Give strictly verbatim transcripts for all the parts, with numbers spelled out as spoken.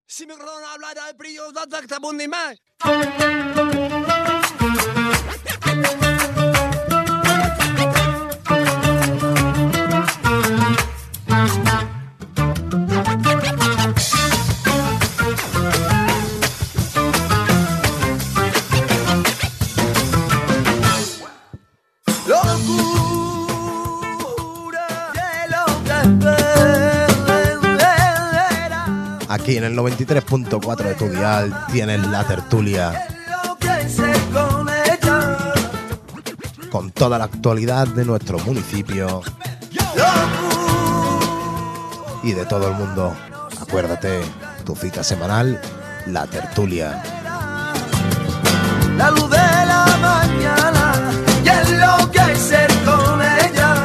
Si mi corona hablara de brillo, da da da bundi mai. Aquí en el noventa y tres punto cuatro de tu dial tienes La Tertulia, con toda la actualidad de nuestro municipio y de todo el mundo. Acuérdate, tu cita semanal, La Tertulia. La luz de la mañana y enloquecer con ella.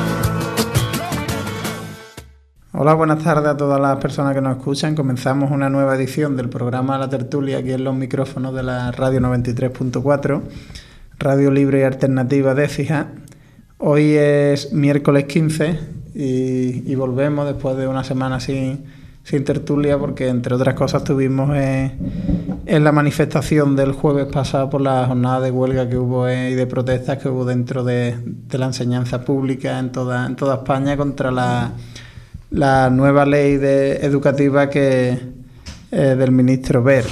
Hola, buenas tardes a todas las personas que nos escuchan. Comenzamos una nueva edición del programa La Tertulia aquí en los micrófonos de la Radio noventa y tres punto cuatro, radio libre y alternativa de Écija. Hoy es miércoles quince y, y volvemos después de una semana sin, sin tertulia porque, entre otras cosas, estuvimos en, en la manifestación del jueves pasado por la jornada de huelga que hubo eh, y de protestas que hubo dentro de, de la enseñanza pública en toda, en toda España contra la... la nueva ley de, educativa que eh, del ministro Wert.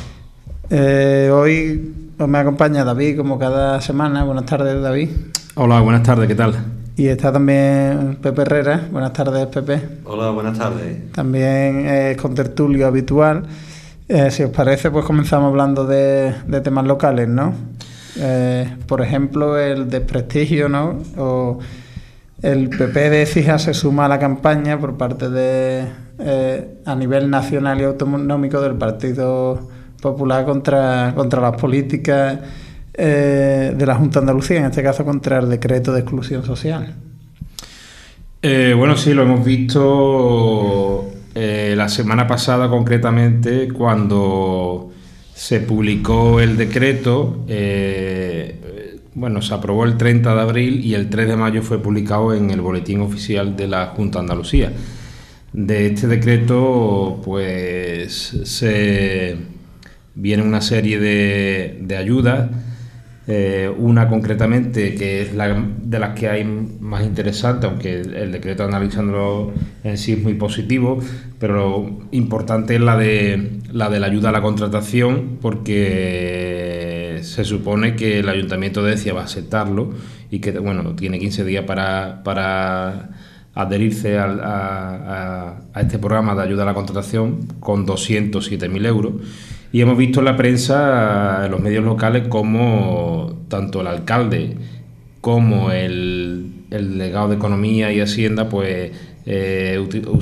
Eh, hoy pues, me acompaña David, como cada semana. Buenas tardes, David. Hola, buenas tardes, ¿qué tal? Y está también Pepe Herrera. Buenas tardes, Pepe. Hola, buenas tardes. También es eh, contertulio habitual. Eh, si os parece, pues comenzamos hablando de, de temas locales, ¿no? Eh, por ejemplo, el desprestigio, ¿no? O el P P de Écija se suma a la campaña por parte de eh, a nivel nacional y autonómico del Partido Popular contra, contra las políticas eh, de la Junta de Andalucía, en este caso contra el decreto de exclusión social. Eh, bueno, sí, lo hemos visto eh, la semana pasada concretamente cuando se publicó el decreto. eh, Bueno, se aprobó el treinta de abril y el tres de mayo fue publicado en el Boletín Oficial de la Junta de Andalucía. De este decreto, pues, se viene una serie de, de ayudas, eh, una concretamente que es la de las que hay más interesante, aunque el decreto analizándolo en sí es muy positivo, pero lo importante es la de la de la ayuda a la contratación, porque se supone que el Ayuntamiento de Écija va a aceptarlo y que, bueno, tiene quince días para, para adherirse a, a, a este programa de ayuda a la contratación con doscientos siete mil euros. Y hemos visto en la prensa, en los medios locales, como tanto el alcalde como el, el delegado de Economía y Hacienda, pues eh,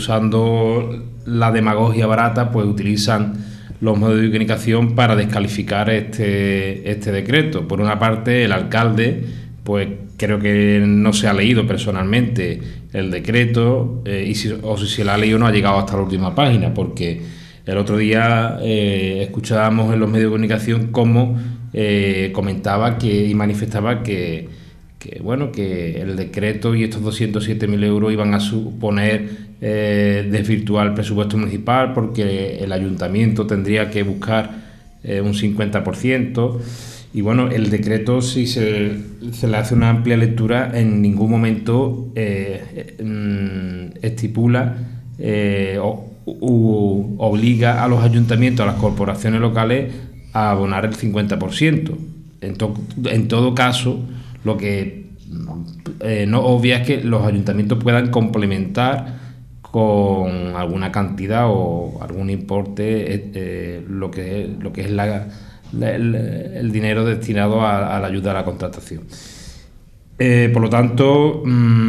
usando la demagogia barata, pues utilizan los medios de comunicación para descalificar este, este decreto. Por una parte, el alcalde, pues creo que no se ha leído personalmente el decreto, eh, y si, o si se lo ha leído no ha llegado hasta la última página, porque el otro día eh, escuchábamos en los medios de comunicación cómo eh, comentaba que y manifestaba que, que, bueno, que el decreto y estos doscientos siete mil euros iban a suponer Eh, desvirtuar el presupuesto municipal, porque el ayuntamiento tendría que buscar eh, un cincuenta por ciento. Y bueno, el decreto, si se, se le hace una amplia lectura, en ningún momento eh, eh, estipula eh, o u, obliga a los ayuntamientos, a las corporaciones locales, a abonar el cincuenta por ciento. En, to, en todo caso, lo que eh, no obvia es que los ayuntamientos puedan complementar con alguna cantidad o algún importe eh, lo que lo que es la, la, el, el dinero destinado a, a la ayuda a la contratación. Eh, por lo tanto,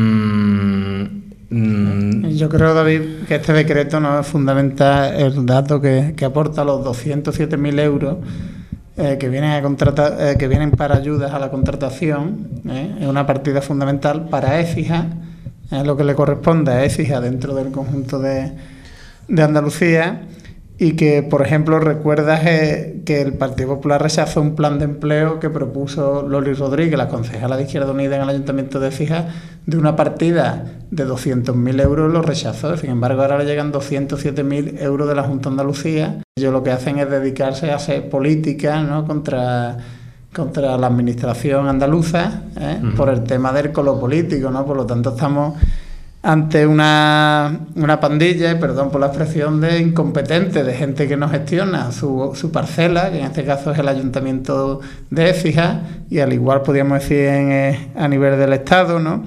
mmm, mmm, yo creo, David, que este decreto no es fundamental el dato que, que aporta los doscientos siete mil euros eh, que vienen a contratar, eh, que vienen para ayudas a la contratación. Eh, es una partida fundamental para Écija. Es lo que le corresponde a Écija dentro del conjunto de, de Andalucía, y que, por ejemplo, recuerdas eh, que el Partido Popular rechazó un plan de empleo que propuso Loli Rodríguez, la concejala de Izquierda Unida en el Ayuntamiento de Écija, de una partida de doscientos mil euros, lo rechazó. Sin embargo, ahora le llegan doscientos siete mil euros de la Junta de Andalucía. Ellos lo que hacen es dedicarse a hacer política, ¿no?, contra, contra la administración andaluza, ¿eh? Uh-huh. Por el tema del colo político, ¿no? Por lo tanto, estamos ante una, una pandilla, perdón por la expresión, de incompetentes, de gente que no gestiona su, su parcela, que en este caso es el Ayuntamiento de Écija, y al igual podríamos decir en, eh, a nivel del Estado, ¿no?,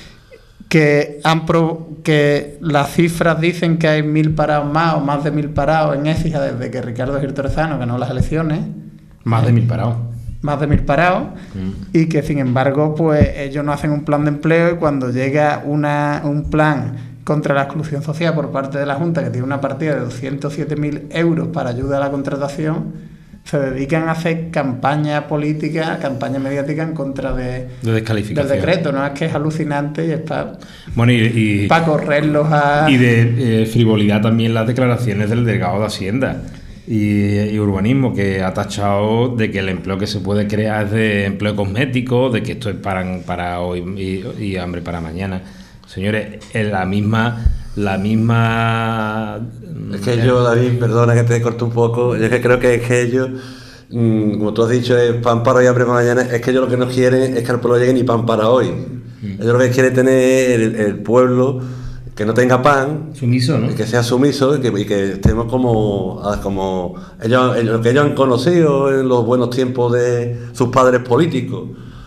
que han pro, que las cifras dicen que hay mil parados más o más de mil parados en Écija desde que Ricardo Gil Torrezano ganó las elecciones. Más de mil parados. Más de mil parados, mm. y que sin embargo pues ellos no hacen un plan de empleo, y cuando llega una, un plan contra la exclusión social por parte de la Junta, que tiene una partida de doscientos siete mil euros para ayuda a la contratación, se dedican a hacer campaña política, campaña mediática en contra de, de descalificación del decreto, ¿no? Es que es alucinante y es para, bueno, y, y, para correrlos a... Y de eh, frivolidad también las declaraciones del delegado de Hacienda y, y Urbanismo, que ha tachado de que el empleo que se puede crear es de empleo cosmético, de que esto es para, para hoy y, y hambre para mañana. Señores, en la misma... La misma... Es que yo, David, perdona que te corto un poco, yo es que creo que es que ellos, mmm, como tú has dicho, es pan para hoy, hambre para mañana, es que ellos lo que no quieren es que al pueblo llegue ni pan para hoy. Mm. Ellos lo que quieren es tener el, el pueblo que no tenga pan, sumiso, ¿no? Que sea sumiso y que, y que estemos como, como ellos, lo que ellos han conocido en los buenos tiempos de sus padres políticos,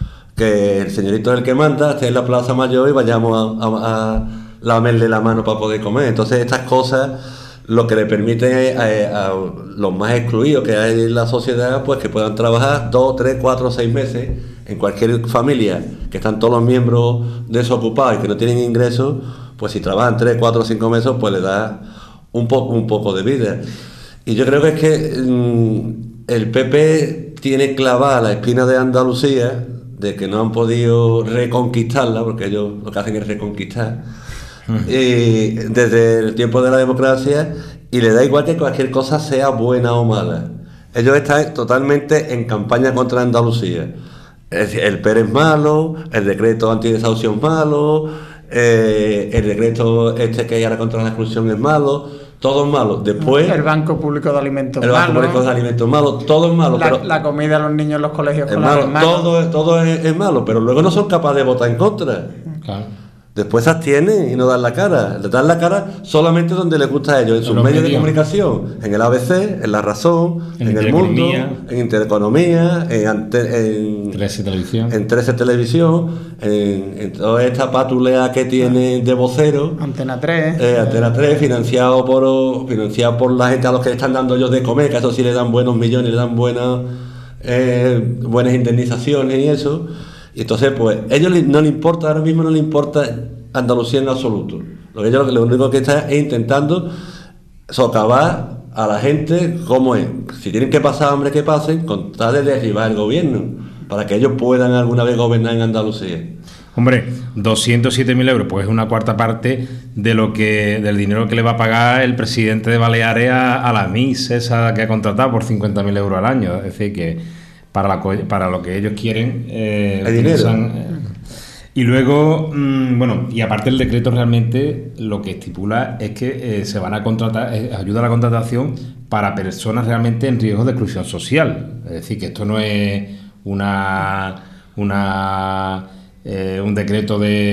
que el señorito es el que manda, esté en la Plaza Mayor y vayamos a... a, a lamerle la mano para poder comer. Entonces estas cosas lo que le permiten a, a los más excluidos que hay en la sociedad, pues que puedan trabajar dos, tres, cuatro, seis meses en cualquier familia, que están todos los miembros desocupados y que no tienen ingresos, pues si trabajan tres, cuatro, cinco meses, pues le da un poco, un poco de vida. Y yo creo que es que mmm, el P P tiene clavada la espina de Andalucía, de que no han podido reconquistarla, porque ellos lo que hacen es reconquistar, y desde el tiempo de la democracia, y le da igual que cualquier cosa sea buena o mala. Ellos están totalmente en campaña contra Andalucía. Es decir, el Pérez es malo, el decreto antidesahucio es malo, eh, el decreto este que hay ahora contra la exclusión es malo, todo es malo. Después, el Banco Público de Alimentos el Banco Público de Alimentos es malo, todo es malo. La, pero la comida a los niños en los colegios es escolares malo, es malo. todo, todo es, es malo, pero luego no son capaces de votar en contra. Claro. Después se abstienen y no dan la cara. Le dan la cara solamente donde les gusta a ellos, en sus medios, medios de comunicación, en el A B C, en La Razón, en, en El Mundo, en Intereconomía, en, en trece Televisión, en trece Televisión, en, en toda esta patulea que tiene de vocero. Antena tres. Eh, Antena tres, financiado por, financiado por la gente a los que le están dando ellos de comer, que a eso sí le dan buenos millones, le dan buenas, eh, buenas indemnizaciones y eso. Y entonces, pues, a ellos no les importa, ahora mismo no les importa Andalucía en absoluto. Lo que ellos lo único que están es intentando socavar a la gente como es. Si tienen que pasar hambre, que pasen, con tal de derribar el gobierno, para que ellos puedan alguna vez gobernar en Andalucía. Hombre, doscientos siete mil euros, pues es una cuarta parte de lo que del dinero que le va a pagar el presidente de Baleares a, a la M I S, esa que ha contratado por cincuenta mil euros al año. Es decir, que para, la, para lo que ellos quieren... Eh, el dinero. Eh, y luego, mmm, bueno, y aparte el decreto realmente lo que estipula es que eh, se van a contratar, eh, ayuda a la contratación para personas realmente en riesgo de exclusión social. Es decir, que esto no es una... una Eh, un decreto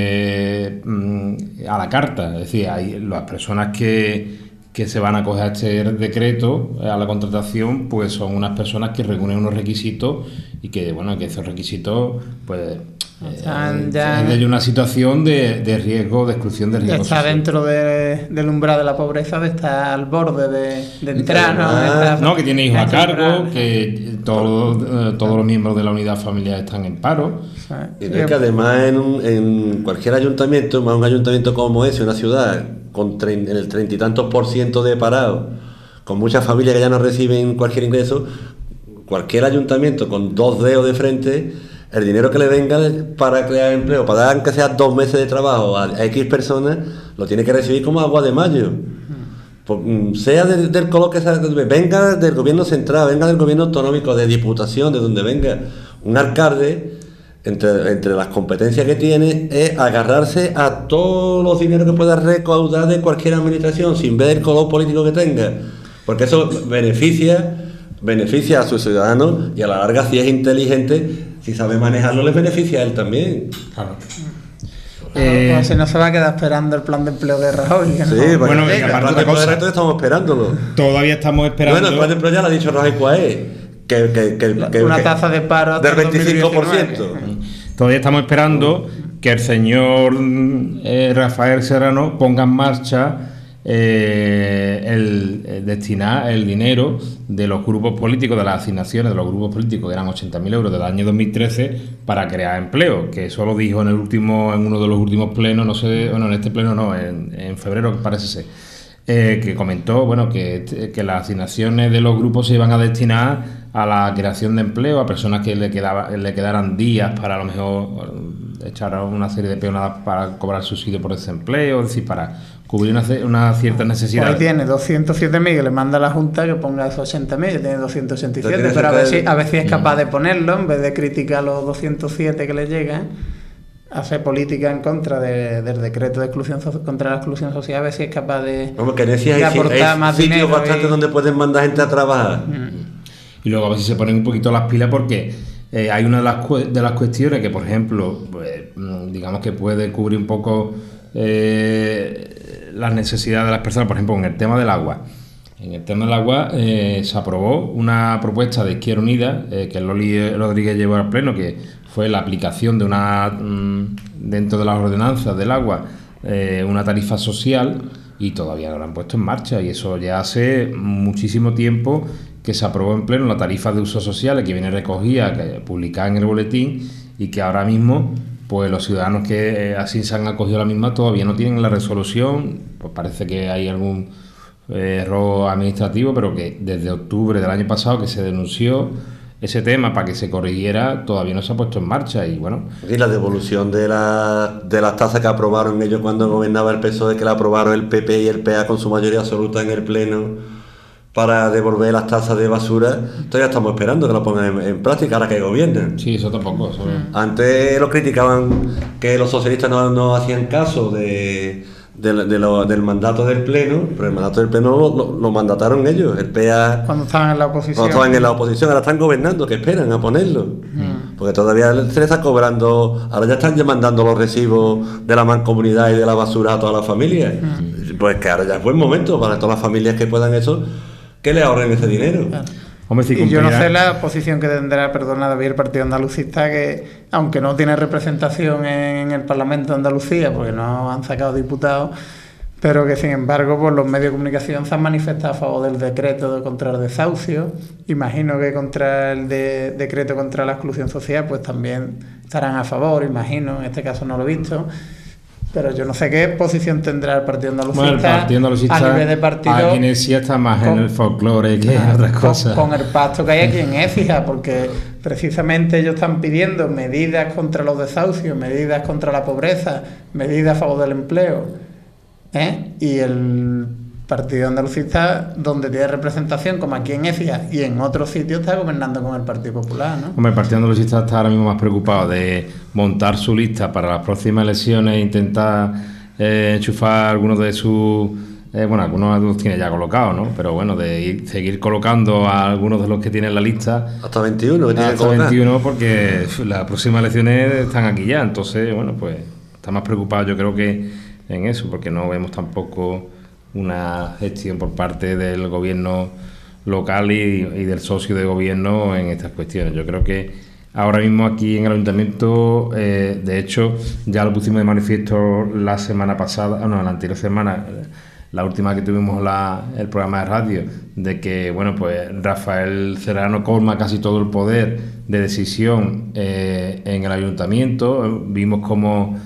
de mm, a la carta, es decir, hay las personas que, que se van a acoger a este decreto a la contratación, pues son unas personas que reúnen unos requisitos y que, bueno, que esos requisitos, pues eh, ya es de una situación de, de riesgo, de exclusión de riesgo. Está social. Dentro de, del umbral de la pobreza, de estar al borde de, de entrar, ¿no? Ah, no, que tiene hijos a cargo, que todos eh, todos los miembros de la unidad familiar están en paro. Y no es que además en, un, en cualquier ayuntamiento, más un ayuntamiento como ese, una ciudad con en el treinta y tantos por ciento de parados, con muchas familias que ya no reciben cualquier ingreso, cualquier ayuntamiento con dos dedos de frente, el dinero que le venga para crear empleo, para dar aunque sea dos meses de trabajo a, a X personas, lo tiene que recibir como agua de mayo. pues, sea de, del color que sea, venga del gobierno central, venga del gobierno autonómico, de diputación, de donde venga, un alcalde, entre, entre las competencias que tiene, es agarrarse a todos los dineros que pueda recaudar de cualquier administración, sin ver el color político que tenga, porque eso beneficia, beneficia a sus ciudadanos, y a la larga, si es inteligente, si sabe manejarlo, les beneficia a él también. Claro. Eh, pues si no se va a quedar esperando el plan de empleo de Rajoy. Que sí, no, bueno, bueno, el aparte plan otra de empleo cosa. de Rajoy estamos esperándolo. Todavía estamos esperando. Bueno, el plan de empleo ya lo ha dicho Rajoy cuál es, que, que, que, que una que- tasa de paro hasta del el veinticinco por dos mil diecinueve. ciento. Todavía estamos esperando que el señor eh, Rafael Serrano ponga en marcha eh, el, el destinar el dinero de los grupos políticos, de las asignaciones de los grupos políticos, que eran ochenta mil euros del año dos mil trece, para crear empleo, que eso lo dijo en el último, en uno de los últimos plenos, no sé, bueno, en este pleno no, en, en febrero parece ser, eh, que comentó, bueno, que, que las asignaciones de los grupos se iban a destinar a la creación de empleo, a personas que le quedaba, le quedaran días para a lo mejor echar una serie de peonadas para cobrar subsidio por desempleo, es decir, para cubrir una, una cierta Por necesidad. ahí tiene doscientos siete mil que le manda a la Junta que ponga esos ochenta mil, tiene doscientos ochenta y siete, Pero tiene pero a ver, cerca si, de- a ver si es capaz de ponerlo, en vez de criticar los doscientos siete que le llegan, hacer política en contra de- del decreto de exclusión so- contra la exclusión social, a ver si es capaz de, Vamos, que en ese de hay, aportar hay más sitios dinero. bastante y- donde pueden mandar gente a trabajar. Y luego a ver si se ponen un poquito las pilas, porque eh, hay una de las, cu- de las cuestiones que, por ejemplo, pues, mm, digamos que puede cubrir un poco eh, las necesidades de las personas, por ejemplo, en el tema del agua. En el tema del agua eh, se aprobó una propuesta de Izquierda Unida, eh, que Loli Rodríguez llevó al pleno, que fue la aplicación de una, mm, dentro de las ordenanzas del agua, eh, una tarifa social, y todavía no la han puesto en marcha, y eso ya hace muchísimo tiempo que se aprobó en pleno la tarifa de usos sociales, que viene recogida, que publicada en el boletín, y que ahora mismo pues los ciudadanos que eh, así se han acogido a la misma todavía no tienen la resolución. Pues parece que hay algún eh, error administrativo, pero que desde octubre del año pasado que se denunció ese tema para que se corrigiera, todavía no se ha puesto en marcha. Y bueno, Y la devolución de, la, de las tasas que aprobaron ellos cuando gobernaba el P S O E, que la aprobaron el P P y el P A con su mayoría absoluta en el Pleno para devolver las tasas de basura, todavía estamos esperando que lo pongan en, en práctica ahora que gobiernan. sí, eso tampoco. Eso... Antes lo criticaban que los socialistas no, no hacían caso de, de, de lo- del mandato del Pleno, pero el mandato del Pleno lo, lo- lo mandataron ellos, el P A... Cuando estaban en la oposición. Cuando estaban en la oposición, ahora están gobernando, que esperan a ponerlo. Porque todavía se le está cobrando, ahora ya están ya mandando los recibos de la mancomunidad y de la basura a todas las familias. Pues que ahora ya es buen momento para todas las familias que puedan eso, que le ahorren ese dinero. Hombre, si Y yo no cumplirá- sé la posición que tendrá, perdona David, el Partido Andalucista, que aunque no tiene representación en el Parlamento de Andalucía, porque no han sacado diputados, pero que sin embargo por los medios de comunicación se han manifestado a favor del decreto de contra el desahucio. Imagino que contra el de- decreto contra la exclusión social pues también estarán a favor, imagino, en este caso no lo he visto. Pero yo no sé qué posición tendrá el Partido Andalucista, Bueno, el Partido Andalucista a nivel de partido. aquí en el sí está más en con- el folclore que en Claro, otras con- cosas. Con el pacto que hay aquí en Écija, porque precisamente ellos están pidiendo medidas contra los desahucios, medidas contra la pobreza, medidas a favor del empleo. ¿eh? Y el Partido Andalucista, donde tiene representación, como aquí en Écija y en otros sitios, está gobernando con el Partido Popular, ¿no? Hombre, el Partido Andalucista está ahora mismo más preocupado de montar su lista para las próximas elecciones e intentar eh, enchufar algunos de sus... eh, bueno, algunos los tiene ya colocados, ¿no? Pero bueno, de ir- seguir colocando a algunos de los que tienen la lista Hasta veintiuno que tiene que hasta colocar. veintiuno, porque uf, las próximas elecciones están aquí ya. Entonces, bueno, pues está más preocupado yo creo que en eso, porque no vemos tampoco una gestión por parte del gobierno local y, y del socio de gobierno en estas cuestiones. Yo creo que ahora mismo aquí en el ayuntamiento, eh, de hecho, ya lo pusimos de manifiesto la semana pasada, no, la anterior semana, la última que tuvimos la, el programa de radio, de que, bueno, pues Rafael Serrano colma casi todo el poder de decisión eh, en el ayuntamiento. Vimos como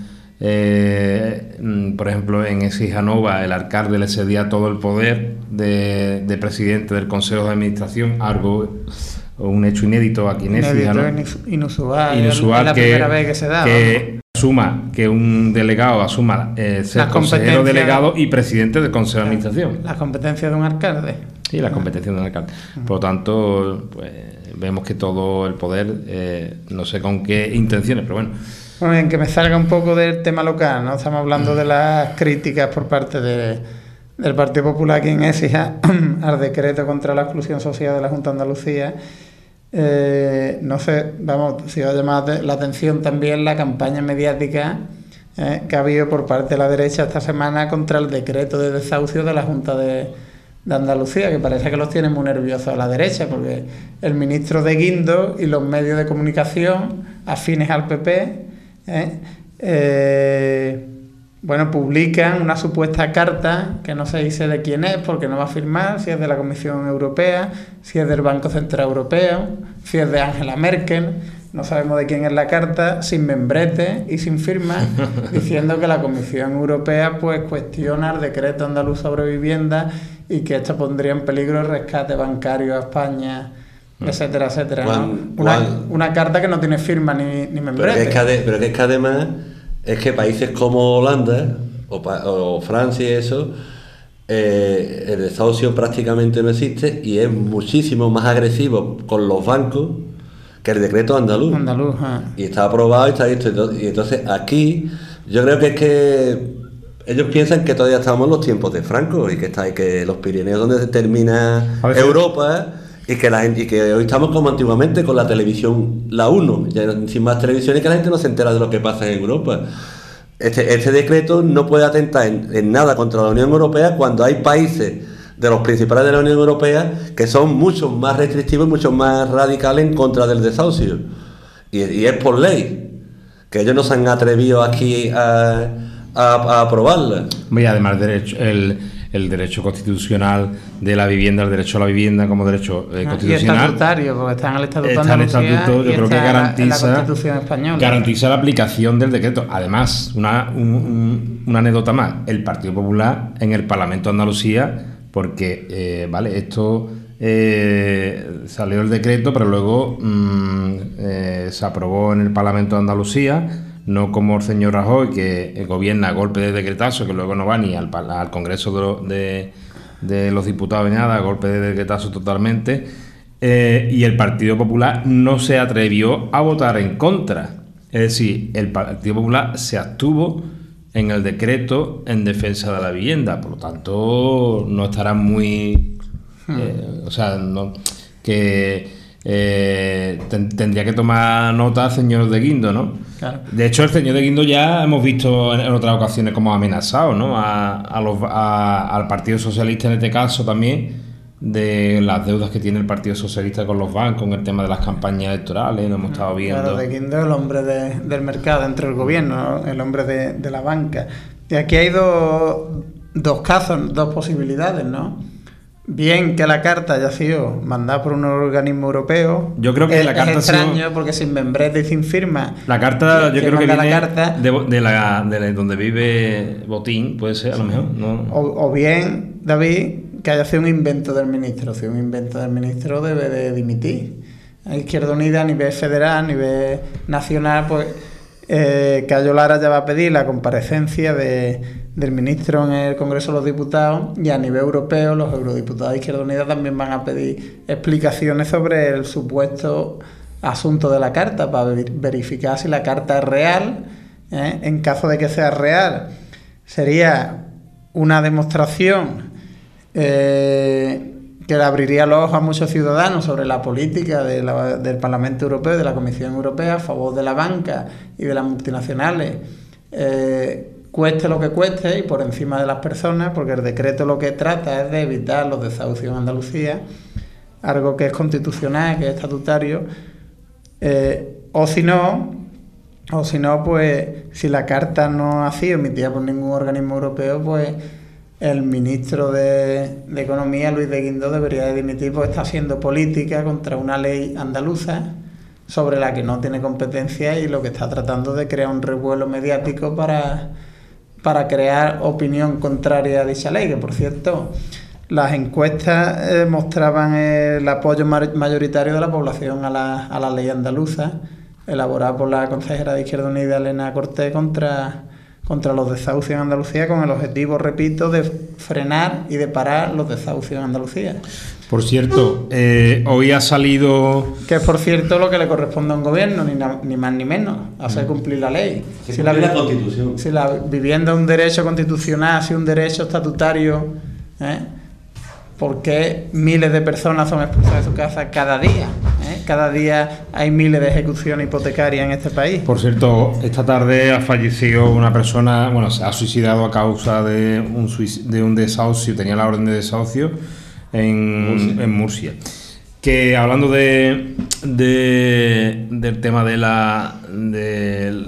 Eh, por ejemplo, en Écija-Nova el alcalde le cedía todo el poder de, de presidente del Consejo de Administración, algo un hecho inédito aquí en Écija, ¿no? Inusual, inusual es la que, primera vez que se da. Que asuma, que un delegado asuma eh, ser consejero delegado y presidente del Consejo de Administración. Las competencias de un alcalde. Sí, las competencias de un alcalde. Por lo tanto, pues, vemos que todo el poder, eh, no sé con qué intenciones, pero bueno. Bueno, bien, que me salga un poco del tema local, ¿no? Estamos hablando de las críticas por parte de, del Partido Popular aquí en Écija al decreto contra la exclusión social de la Junta de Andalucía. Eh, no sé, vamos, si os ha llamado la atención también la campaña mediática eh, que ha habido por parte de la derecha esta semana contra el decreto de desahucio de la Junta de, de Andalucía, que parece que los tiene muy nerviosos a la derecha, porque el ministro de Guindo y los medios de comunicación afines al P P eh, eh, bueno, publican una supuesta carta que no se dice de quién es, porque no va a firmar, si es de la Comisión Europea, si es del Banco Central Europeo, si es de Angela Merkel, no sabemos de quién es la carta, sin membrete y sin firma, diciendo que la Comisión Europea pues cuestiona el decreto andaluz sobre vivienda y que esto pondría en peligro el rescate bancario a España, etcétera, etcétera, ¿no? Juan, Una, Juan, una carta que no tiene firma ni, ni membrete. Pero que, es que ade- pero que es que además es que países como Holanda o, pa- o Francia y eso, eh, el desahucio prácticamente no existe y es muchísimo más agresivo con los bancos que el decreto andaluz. Andaluz, ah. Y está aprobado y está listo. Y entonces aquí yo creo que es que ellos piensan que todavía estamos en los tiempos de Franco y que está y que los Pirineos donde se termina Europa. Y que, la gente, y que hoy estamos como antiguamente con la televisión, la uno, ya sin más televisión y que la gente no se entera de lo que pasa en Europa. Este, este decreto no puede atentar en, en nada contra la Unión Europea cuando hay países de los principales de la Unión Europea que son mucho más restrictivos y mucho más radicales en contra del desahucio. Y, y es por ley, que ellos no se han atrevido aquí a, a, a aprobarla. Y además el derecho, el, el derecho constitucional de la vivienda, el derecho a la vivienda como derecho eh, constitucional. Y estatutario, porque está en el Estatuto está en el estatuto, yo creo que garantiza, en la Constitución española. Garantiza la aplicación del decreto. Además, una, un, un, una anécdota más, el Partido Popular en el Parlamento de Andalucía, porque, eh, vale, esto eh, salió el decreto, pero luego mmm, eh, se aprobó en el Parlamento de Andalucía, no como el señor Rajoy, que gobierna a golpe de decretazo, que luego no va ni al, al Congreso de, lo, de, de los Diputados ni nada, a golpe de decretazo totalmente, eh, y el Partido Popular no se atrevió a votar en contra. Es decir, el Partido Popular se abstuvo en el decreto en defensa de la vivienda, por lo tanto no estará muy... Eh, o sea, no, que... Eh, ten, tendría que tomar nota el señor de Guindo, ¿no? Claro. De hecho, el señor de Guindo ya hemos visto en, en otras ocasiones como ha amenazado, ¿no? A, a los, a, al Partido Socialista en este caso también, de las deudas que tiene el Partido Socialista con los bancos, con el tema de las campañas electorales, lo hemos estado viendo. Claro, de Guindo es el hombre de, del mercado entre el gobierno, ¿no? El hombre de, de la banca. Y aquí hay dos, dos casos, dos posibilidades, ¿no? Bien que la carta haya sido mandada por un organismo europeo. Yo creo que es, la carta es extraño sido... porque sin membrete y sin firma. La carta, yo creo que viene la carta, de, de, la, de la, donde vive Botín, puede ser, a lo mejor. ¿No? O, o bien, David, que haya sido un invento del ministro. Si un invento del ministro debe de dimitir. A Izquierda Unida a nivel federal, a nivel nacional, pues eh, Cayo Lara ya va a pedir la comparecencia de, del ministro en el Congreso de los Diputados, y a nivel europeo los eurodiputados de Izquierda Unida también van a pedir explicaciones sobre el supuesto asunto de la carta, para verificar si la carta es real. ¿eh? En caso de que sea real, sería una demostración eh, que le abriría los ojos a muchos ciudadanos sobre la política de la, del Parlamento Europeo y de la Comisión Europea a favor de la banca y de las multinacionales, eh, cueste lo que cueste y por encima de las personas, porque el decreto lo que trata es de evitar los desahucios en Andalucía, algo que es constitucional, que es estatutario, eh, o si no, o si no, pues si la carta no ha sido emitida por ningún organismo europeo, pues el ministro de, de Economía, Luis de Guindo, debería de dimitir, porque está haciendo política contra una ley andaluza sobre la que no tiene competencia y lo que está tratando de crear un revuelo mediático para, para crear opinión contraria a dicha ley, que por cierto, las encuestas eh, mostraban el apoyo mayoritario de la población a la, a la ley andaluza, elaborada por la consejera de Izquierda Unida, Elena Cortés, contra, contra los desahucios en Andalucía, con el objetivo, repito, de frenar y de parar los desahucios en Andalucía. Por cierto, eh, hoy ha salido... Que es, por cierto, lo que le corresponde a un gobierno, ni, na, ni más ni menos, hacer cumplir la ley. Si, si la, la, la Constitución. Si la vivienda es un derecho constitucional, si un derecho estatutario, ¿eh? ¿Por qué miles de personas son expulsadas de su casa cada día? ¿eh? Cada día hay miles de ejecuciones hipotecarias en este país. Por cierto, esta tarde ha fallecido una persona, bueno, se ha suicidado a causa de un, de un desahucio, tenía la orden de desahucio en Murcia. En Murcia. Que hablando de, de del tema de la de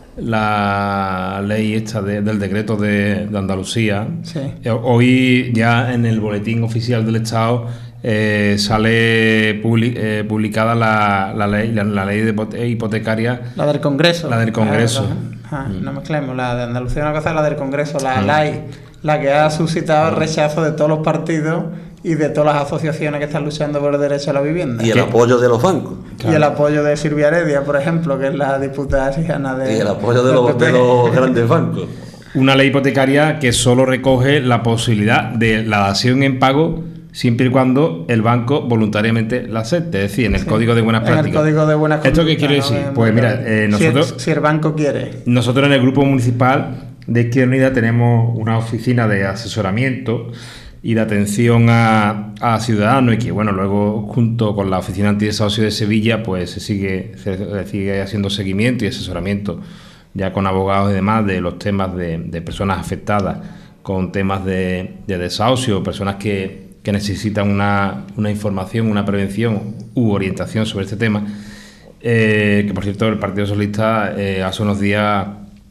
la ley esta de, del decreto de, de Andalucía, sí. eh, hoy ya en el boletín oficial del Estado eh, sale publi, eh, publicada la, la ley la, la ley de hipotecaria, la del Congreso, la del Congreso. Ah, no, mm. no mezclemos, la de Andalucía es una cosa, la del Congreso, la mm. ley, la que ha suscitado el rechazo de todos los partidos y de todas las asociaciones que están luchando por el derecho a la vivienda. Y el apoyo de los bancos. Claro. Y el apoyo de Silvia Heredia, por ejemplo, que es la diputada sijana de... Y el apoyo de los, de los grandes bancos. Una ley hipotecaria que solo recoge la posibilidad de la dación en pago siempre y cuando el banco voluntariamente la acepte, es decir, en el sí, Código de Buenas Prácticas. En el Código de Buenas Prácticas. ¿Esto qué quiere decir? No, pues mira, eh, nosotros... Si el, si el banco quiere. Nosotros en el Grupo Municipal de Izquierda Unida tenemos una oficina de asesoramiento y de atención a, a ciudadanos, y que bueno, luego junto con la Oficina Antidesahucio de Sevilla pues se sigue, se sigue haciendo seguimiento y asesoramiento ya con abogados y demás de los temas de, de personas afectadas con temas de, de desahucio, personas que, que necesitan una, una información, una prevención u orientación sobre este tema, eh, que por cierto el Partido Socialista eh, hace unos días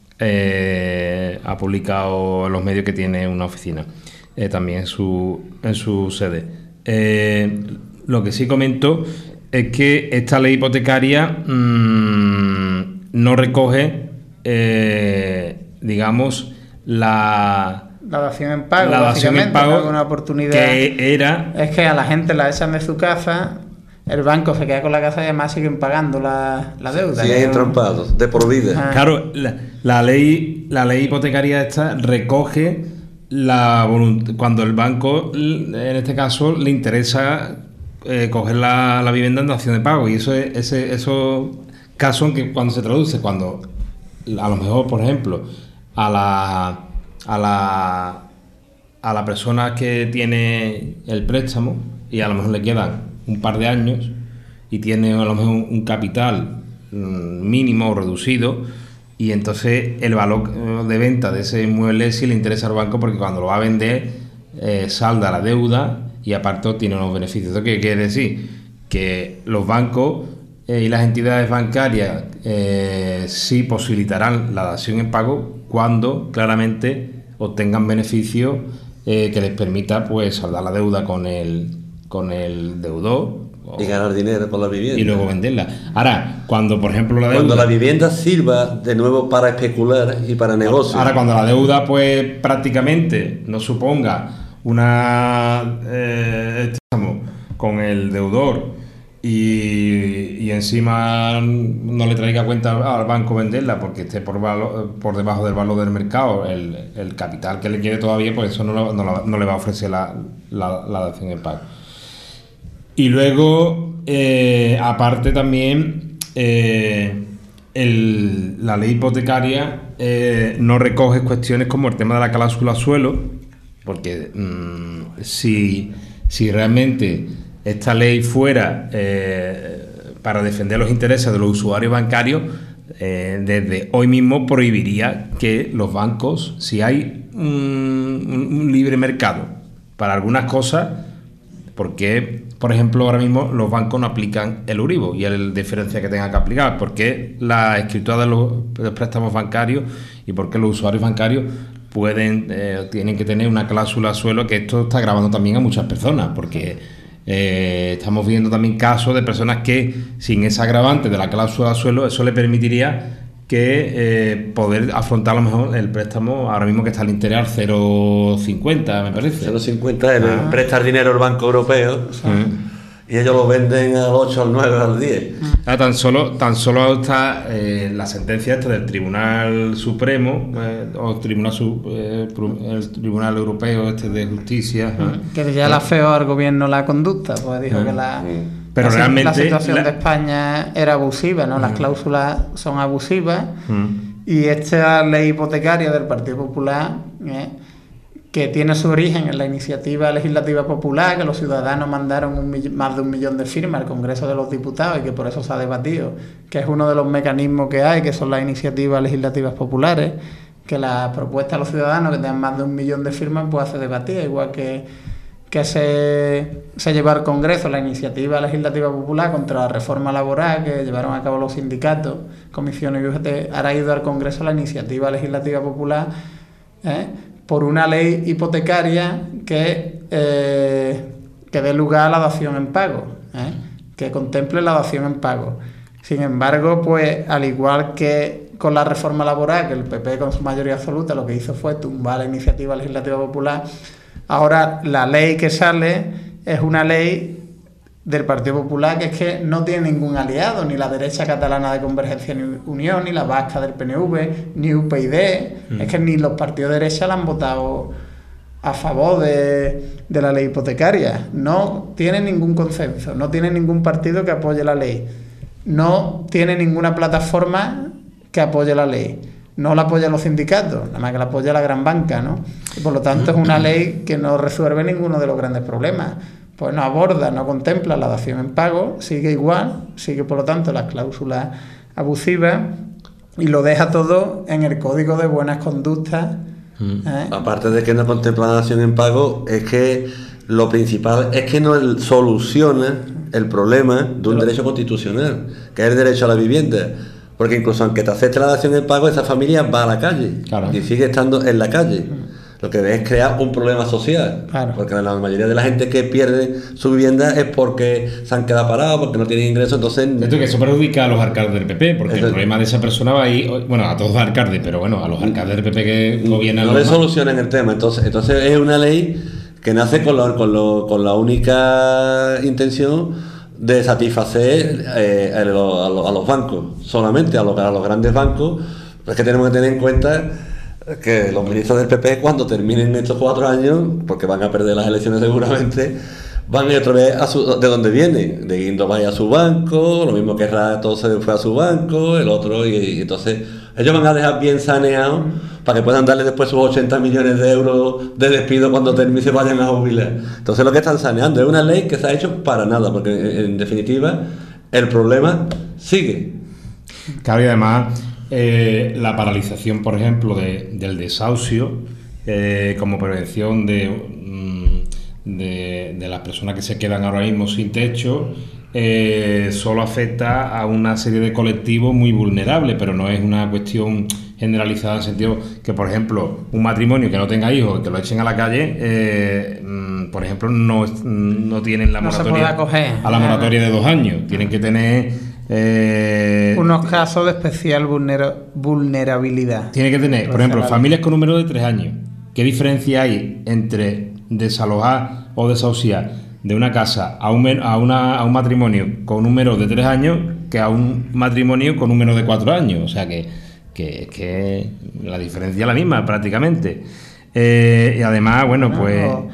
eh, ha publicado en los medios que tiene una oficina Eh, también en su, en su sede. Eh, lo que sí comento es que esta ley hipotecaria mmm, no recoge, eh, digamos, la... La dación en pago, la dación en pago, una oportunidad que era... Es que a la gente la echan de su casa, el banco se queda con la casa y además siguen pagando la, la deuda. Sí, hay entrampados, de por vida. Ah. Claro, la, la ley la ley hipotecaria esta recoge la volunt- cuando el banco, en este caso, le interesa eh, coger la, la vivienda en dación de pago, y eso es ese esos casos en que cuando se traduce, cuando a lo mejor, por ejemplo, a la a la a la persona que tiene el préstamo y a lo mejor le quedan un par de años y tiene a lo mejor un, un capital mmm, mínimo o reducido, y entonces el valor de venta de ese inmueble sí le interesa al banco, porque cuando lo va a vender eh, salda la deuda y aparte tiene unos beneficios. ¿Esto qué quiere decir? Que los bancos eh, y las entidades bancarias eh, sí posibilitarán la dación en pago cuando claramente obtengan beneficios eh, que les permita pues saldar la deuda con el, con el deudor. Y ganar dinero con la vivienda. Y luego venderla. Ahora, cuando por ejemplo la deuda... Cuando la vivienda sirva de nuevo para especular y para negocios. Ahora, cuando la deuda pues prácticamente no suponga una... Eh, estamos con el deudor y, y encima no le traiga cuenta al banco venderla porque esté por valor, por debajo del valor del mercado el, el capital que le quiere todavía, pues eso no, lo, no, no le va a ofrecer la, la, la dación en pago. Y luego, eh, aparte también, eh, el, la ley hipotecaria eh, no recoge cuestiones como el tema de la cláusula suelo, porque mmm, si, si realmente esta ley fuera eh, para defender los intereses de los usuarios bancarios, eh, desde hoy mismo prohibiría que los bancos, si hay un, un libre mercado para algunas cosas, porque, por ejemplo, ahora mismo los bancos no aplican el Euribor y el diferencia que tengan que aplicar, porque la escritura de los, de los préstamos bancarios y porque los usuarios bancarios pueden eh, tienen que tener una cláusula suelo, que esto está agravando también a muchas personas, porque eh, estamos viendo también casos de personas que sin esa agravante de la cláusula suelo, eso le permitiría que eh, poder afrontar a lo mejor el préstamo ahora mismo que está al interés al cero coma cincuenta, me parece. cero coma cincuenta, el Ah. prestar dinero el Banco Europeo Mm. y ellos lo venden al ocho, al nueve, al diez. Ah, tan solo tan solo está eh, la sentencia esta del Tribunal Supremo eh, o Tribunal Su- eh, el Tribunal Europeo este de Justicia, ¿eh? Que ya le afeó al gobierno la conducta, pues dijo Ah. que la, Pero la, realmente la situación la- de España era abusiva, ¿no? Las cláusulas son abusivas Mm. y esta ley hipotecaria del Partido Popular, ¿eh? que tiene su origen en la iniciativa legislativa popular, que los ciudadanos mandaron un mill- más de un millón de firmas al Congreso de los Diputados y que por eso se ha debatido, que es uno de los mecanismos que hay, que son las iniciativas legislativas populares, que las propuestas a los ciudadanos que tengan más de un millón de firmas pues hace debatir, igual que, que se, se llevó al Congreso la iniciativa legislativa popular contra la reforma laboral que llevaron a cabo los sindicatos, comisiones y U G T, ahora ha ido al Congreso la iniciativa legislativa popular, ¿eh? por una ley hipotecaria que, eh, que dé lugar a la dación en pago, ¿eh? que contemple la dación en pago. Sin embargo, pues al igual que con la reforma laboral, que el P P con su mayoría absoluta lo que hizo fue tumbar la iniciativa legislativa popular, ahora la ley que sale es una ley del Partido Popular que es que no tiene ningún aliado, ni la derecha catalana de Convergencia ni Unión, ni la vasca del P N V, ni U P y D, mm. es que ni los partidos de derecha la han votado a favor de, de la ley hipotecaria. No tiene ningún consenso, no tiene ningún partido que apoye la ley, no tiene ninguna plataforma que apoye la ley, no la apoyan los sindicatos, nada más que la apoya la gran banca, ¿no? Y por lo tanto es una ley que no resuelve ninguno de los grandes problemas. Pues no aborda, no contempla la dación en pago, sigue igual, sigue por lo tanto las cláusulas abusivas y lo deja todo en el Código de Buenas Conductas. ¿eh? Aparte de que no contempla la dación en pago, es que lo principal es que no soluciona el problema de un derecho constitucional, que es el derecho a la vivienda. Porque incluso aunque te acepte la dación en pago, esa familia va a la calle, claro, y sigue estando en la calle. Lo que es crear un problema social, claro, porque la mayoría de la gente que pierde su vivienda es porque se han quedado parados, porque no tienen ingresos, entonces... Esto que eso perjudica a los alcaldes del P P, porque Eso, el problema de esa persona va ahí, bueno, a todos los alcaldes, pero bueno, a los alcaldes del P P que gobiernan... No le solucionan el tema, entonces entonces es una ley que nace con, lo, con, lo, con la única intención de satisfacer eh, a, los, a, los, a los bancos, solamente a los, a los grandes bancos. Es que tenemos que tener en cuenta que los ministros del P P, cuando terminen estos cuatro años, porque van a perder las elecciones seguramente, van a ir otra vez a su, de donde viene, de Guindos vaya a su banco, lo mismo que Rato se fue a su banco, el otro, y, y entonces ellos van a dejar bien saneado para que puedan darle después sus ochenta millones de euros de despido cuando termine, se vayan a jubilar. Entonces lo que están saneando es una ley que se ha hecho para nada, porque en, en definitiva el problema sigue. Claro, y además eh, la paralización, por ejemplo, de, del desahucio eh, como prevención de, de, de las personas que se quedan ahora mismo sin techo, eh, solo afecta a una serie de colectivos muy vulnerables, pero no es una cuestión generalizada en el sentido que, por ejemplo, un matrimonio que no tenga hijos, que lo echen a la calle, eh, por ejemplo, no, no tienen la no moratoria acoger, a la moratoria de dos años, tienen que tener eh, unos casos de especial vulnera- vulnerabilidad. Tiene que tener, por ejemplo, familias con número de tres años. ¿Qué diferencia hay entre desalojar o desahuciar de una casa a un, a, una, a un matrimonio con un menor de tres años que a un matrimonio con un menor de cuatro años? O sea que, que, que la diferencia es la misma prácticamente. Eh, y además, bueno, pues... O,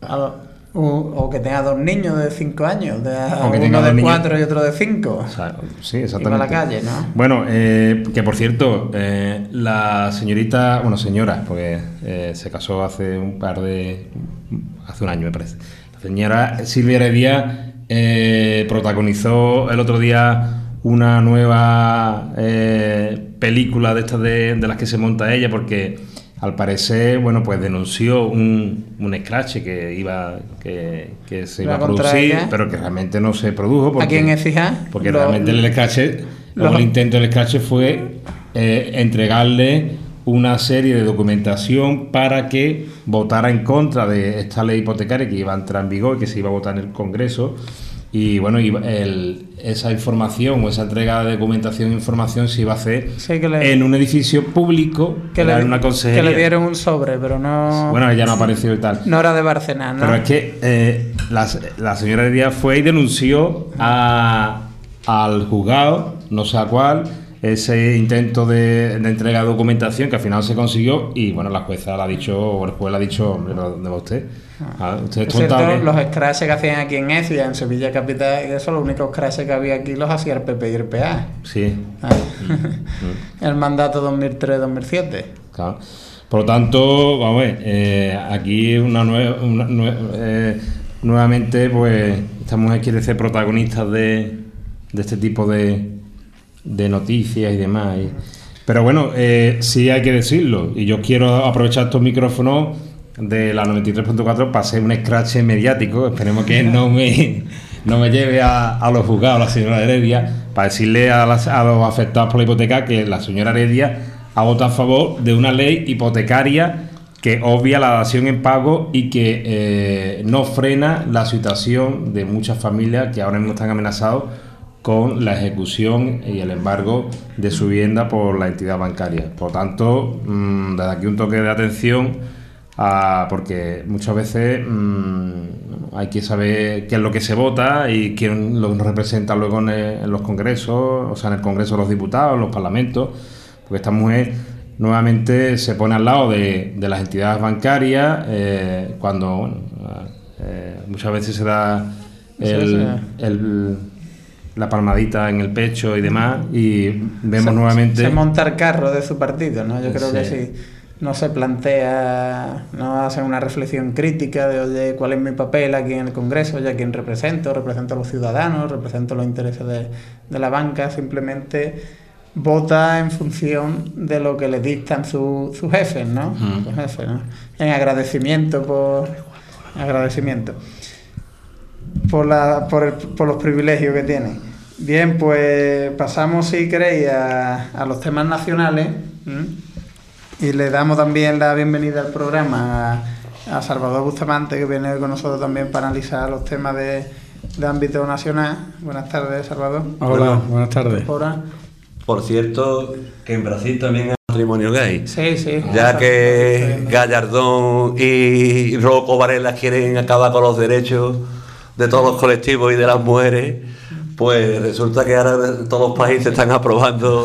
o, o que tenga dos niños de cinco años, de, o que tenga uno dos de niños, cuatro y otro de cinco. O sea, sí, exactamente. Y va a la calle, ¿no? Bueno, eh, que por cierto, eh, la señorita, bueno, señora, porque eh, se casó hace un par de... hace un año me parece. La señora Silvia Heredia eh, protagonizó el otro día una nueva eh, película de estas de, de las que se monta ella, porque al parecer, bueno, pues denunció un, un scratch que iba que, que se iba a producir, ella, pero que realmente no se produjo. Porque, ¿a quién es hija? Porque lo, realmente el scratch, lo, el intento del scratch fue eh, entregarle una serie de documentación para que votara en contra de esta ley hipotecaria que iba a entrar en vigor y que se iba a votar en el Congreso. y bueno, y el, esa información o esa entrega de documentación e información se iba a hacer sí, que le, en un edificio público, que era le, en una consejería. Que le dieron un sobre, pero no... Bueno, ya no apareció y tal. No era de Bárcenas, ¿no? Pero es que eh, la, la señora Heredia fue y denunció a, al juzgado, no sé a cuál, ese intento de, de entrega de documentación que al final se consiguió y bueno, la jueza le ha dicho, o el juez le ha dicho, hombre, ¿dónde va usted? Ah, ¿usted es cierto, tonta, los scratches que hacían aquí en Ecija, en Sevilla Capital, eso, los únicos scratches que había aquí los hacía el P P y el P A. Sí. Ah. Mm. El mandato dos mil tres dos mil siete. Claro. Por lo tanto, vamos a ver, eh, aquí una nueva, una, nue, eh, nuevamente, pues esta mujer quiere ser protagonista de, de este tipo de, de noticias y demás. Y, pero bueno, eh, sí hay que decirlo, y yo quiero aprovechar estos micrófonos de la noventa y tres punto cuatro para hacer un scratch mediático, esperemos que no me, no me lleve a, a los juzgados la señora Heredia, para decirle a, las, a los afectados por la hipoteca que la señora Heredia ha votado a favor de una ley hipotecaria que obvia la dación en pago y que eh, no frena la situación de muchas familias que ahora mismo están amenazados con la ejecución y el embargo de su vivienda por la entidad bancaria. Por tanto, mmm, desde aquí un toque de atención, a, porque muchas veces mmm, hay que saber qué es lo que se vota y quién lo representa luego en, el, en los congresos, o sea, en el Congreso de los Diputados, en los parlamentos, porque esta mujer nuevamente se pone al lado de, de las entidades bancarias eh, cuando bueno, eh, muchas veces se da el, sí, sí. el la palmadita en el pecho y demás, y vemos se, nuevamente... Se monta el carro de su partido, ¿no? Yo creo sí. que sí. No se plantea, no hace una reflexión crítica de, oye, ¿cuál es mi papel aquí en el Congreso? ¿Ya quién represento? ¿Represento a los ciudadanos? ¿Represento los intereses de, de la banca? Simplemente vota en función de lo que le dictan sus su jefes, ¿no? Uh-huh. Sus jefes, ¿no? En agradecimiento por... Agradecimiento. Por, la, por, el, por los privilegios que tiene. Bien, pues pasamos, si queréis, a, a los temas nacionales. ¿Mm? Y le damos también la bienvenida al programa a, a Salvador Bustamante, que viene con nosotros también para analizar los temas de, de ámbito nacional. Buenas tardes, Salvador. Hola, bueno, buenas tardes. Hola. Por cierto, que en Brasil también hay matrimonio gay. Sí, sí. Ya que Gallardón y Rocco Varela quieren acabar con los derechos de todos los colectivos y de las mujeres, pues resulta que ahora todos los países están aprobando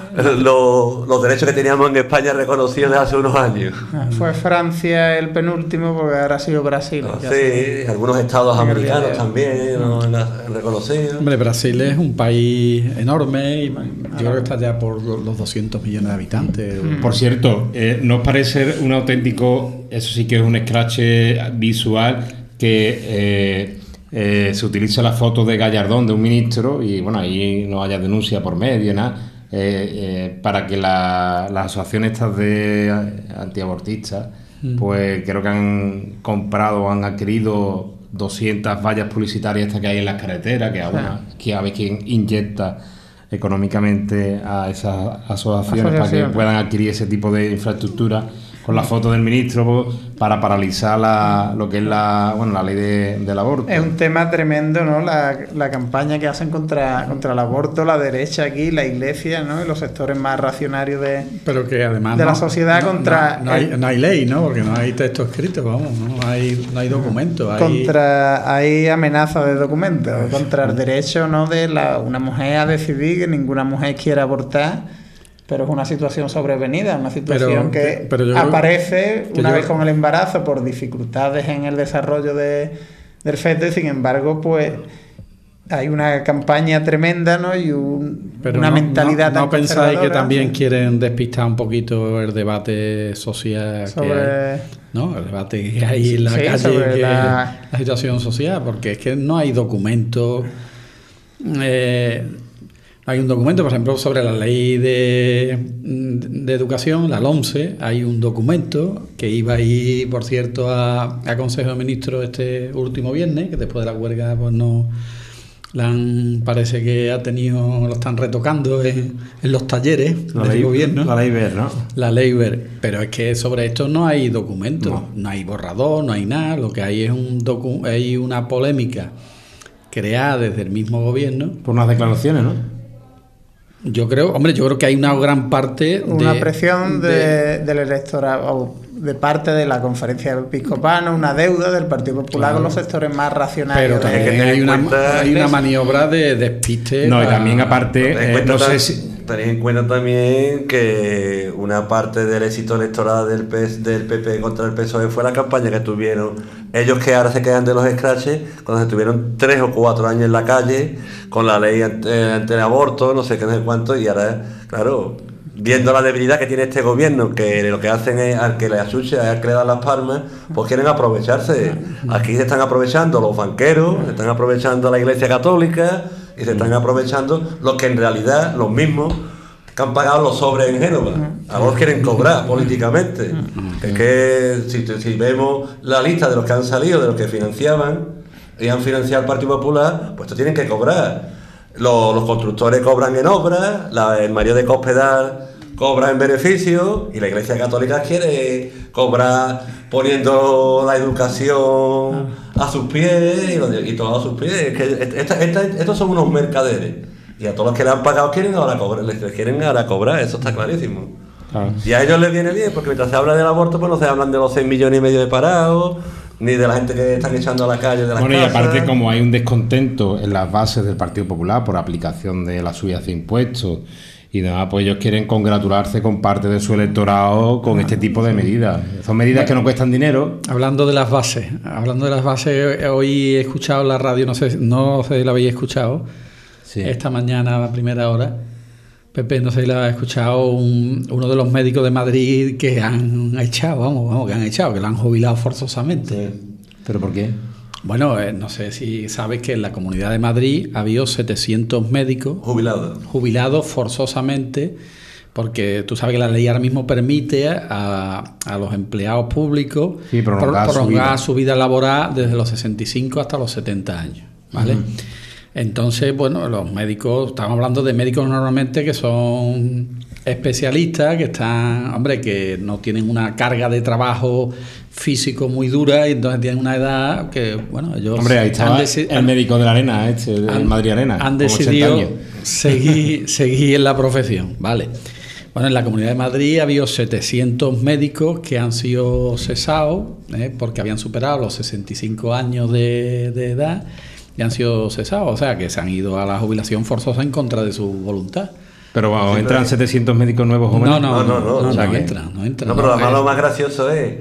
los, los derechos que teníamos en España reconocidos desde hace unos años. Fue Francia el penúltimo, porque ahora ha sido Brasil. Ah, sí, algunos estados americanos también lo han reconocido. Hombre, Brasil es un país enorme y yo creo que está ya por los doscientos millones de habitantes. Mm. Por cierto, eh, ¿no os parece un auténtico, eso sí que es un scratch visual, que eh, eh, se utiliza la foto de Gallardón, de un ministro, y bueno, ahí no haya denuncia por medio, nada? Eh, eh, para que la, las asociaciones estas de antiabortistas, mm. pues creo que han comprado o han adquirido doscientas vallas publicitarias estas que hay en las carreteras, que a, una, que a ver quién inyecta económicamente a esas asociaciones para que puedan adquirir ese tipo de infraestructura, con la foto del ministro, para paralizar la, lo que es la bueno la ley de, del aborto. Es un tema tremendo, ¿no? La, la campaña que hacen contra, contra el aborto, la derecha aquí, la iglesia, ¿no? Y los sectores más racionarios de, Pero que además de no, la sociedad no, contra... No, no, hay, no hay ley, ¿no? Porque no hay texto escrito, vamos, no hay, no hay documento. Hay... Contra, hay amenazas de documentos, pues, contra el derecho, ¿no? De la, una mujer a decidir, que ninguna mujer quiera abortar. Pero es una situación sobrevenida, una situación pero, que pero aparece que una yo... vez con el embarazo por dificultades en el desarrollo de, del feto, y sin embargo, pues hay una campaña tremenda, ¿no? Y un, una no, mentalidad no, tan ¿No pensáis que también ¿sí? quieren despistar un poquito el debate social sobre... que hay, ¿no? El debate que hay en la sí, calle, que la... la situación social, porque es que no hay documentos... Eh, Hay un documento, por ejemplo, sobre la ley de, de educación, la LOMCE. Hay un documento que iba a ir, por cierto, a, a Consejo de Ministros este último viernes, que después de la huelga pues no la han, parece que ha tenido, lo están retocando en, en los talleres la del ley, gobierno. La ley ver, ¿no? La ley ver. Pero es que sobre esto no hay documento, no, no hay borrador, no hay nada. Lo que hay es un docu, hay una polémica creada desde el mismo gobierno. Por unas declaraciones, ¿no? Yo creo, hombre, yo creo que hay una gran parte de... Una presión de, de, del electorado, de parte de la conferencia episcopal, una deuda del Partido Popular, claro, con los sectores más racionales. Pero también de, hay, una, cuenta, hay una maniobra de despiste. No, para... y también aparte, no, eh, no sé si... Tenéis en cuenta también que una parte del éxito electoral del, P S, del P P contra el P S O E fue la campaña que tuvieron ellos, que ahora se quedan de los scratches, cuando se tuvieron tres o cuatro años en la calle con la ley ante, ante el aborto, no sé qué, no sé cuánto, y ahora, claro, viendo la debilidad que tiene este gobierno, que lo que hacen es al que le asucha, al que le dan las palmas, pues quieren aprovecharse. Aquí se están aprovechando los banqueros, se están aprovechando la Iglesia Católica y se están aprovechando los que en realidad, los mismos que han pagado los sobres en Génova. A los quieren cobrar políticamente. Es que si, si vemos la lista de los que han salido, de los que financiaban y han financiado al Partido Popular, pues esto tienen que cobrar. Los, los constructores cobran en obras, la, el María de Cospedal cobra en beneficio y la Iglesia Católica quiere cobrar poniendo la educación a sus pies y, y todo a sus pies. Es que esta, esta, estos son unos mercaderes y a todos los que le han pagado quieren ahora cobrar, les quieren ahora cobrar, eso está clarísimo. Ah. Y a ellos les viene bien porque mientras se habla del aborto, pues no se hablan de los seis millones y medio de parados, ni de la gente que están echando a la calle de las bueno, casas. Y aparte, como hay un descontento en las bases del Partido Popular por aplicación de la subida de impuestos y demás, pues ellos quieren congratularse con parte de su electorado con este tipo de medidas. Son medidas que no cuestan dinero. Hablando de las bases, hablando de las bases, hoy he escuchado en la radio, no sé, no sé si la habéis escuchado, sí, esta mañana a primera hora. Pepe, no sé si la has escuchado, un, uno de los médicos de Madrid que han echado, vamos, vamos, que han echado, que lo han jubilado forzosamente. Sí. ¿Pero por qué? Bueno, eh, no sé si sabes que en la Comunidad de Madrid ha habido setecientos médicos jubilados jubilados forzosamente, porque tú sabes que la ley ahora mismo permite a, a los empleados públicos sí, prolongar, pro, prolongar su, su vida laboral desde los sesenta y cinco hasta los setenta años, ¿vale? Uh-huh. Entonces, bueno, los médicos, estamos hablando de médicos normalmente que son especialistas, que están, hombre, que no tienen una carga de trabajo físico muy dura y entonces tienen una edad que, bueno, ellos... Hombre, ahí estaba deci- el médico de la Arena, este, del Madrid Arena. Han decidido seguir, seguir en la profesión, ¿vale? Bueno, en la Comunidad de Madrid ha habido setecientos médicos que han sido cesados, ¿eh? porque habían superado los sesenta y cinco años de, de edad y han sido cesados, o sea, que se han ido a la jubilación forzosa en contra de su voluntad. Pero vamos, sí, ¿entran setecientos médicos nuevos jóvenes? No, no, no, no, no, no, o sea, no que... entran, no entran. No, pero no, además eh. lo más gracioso es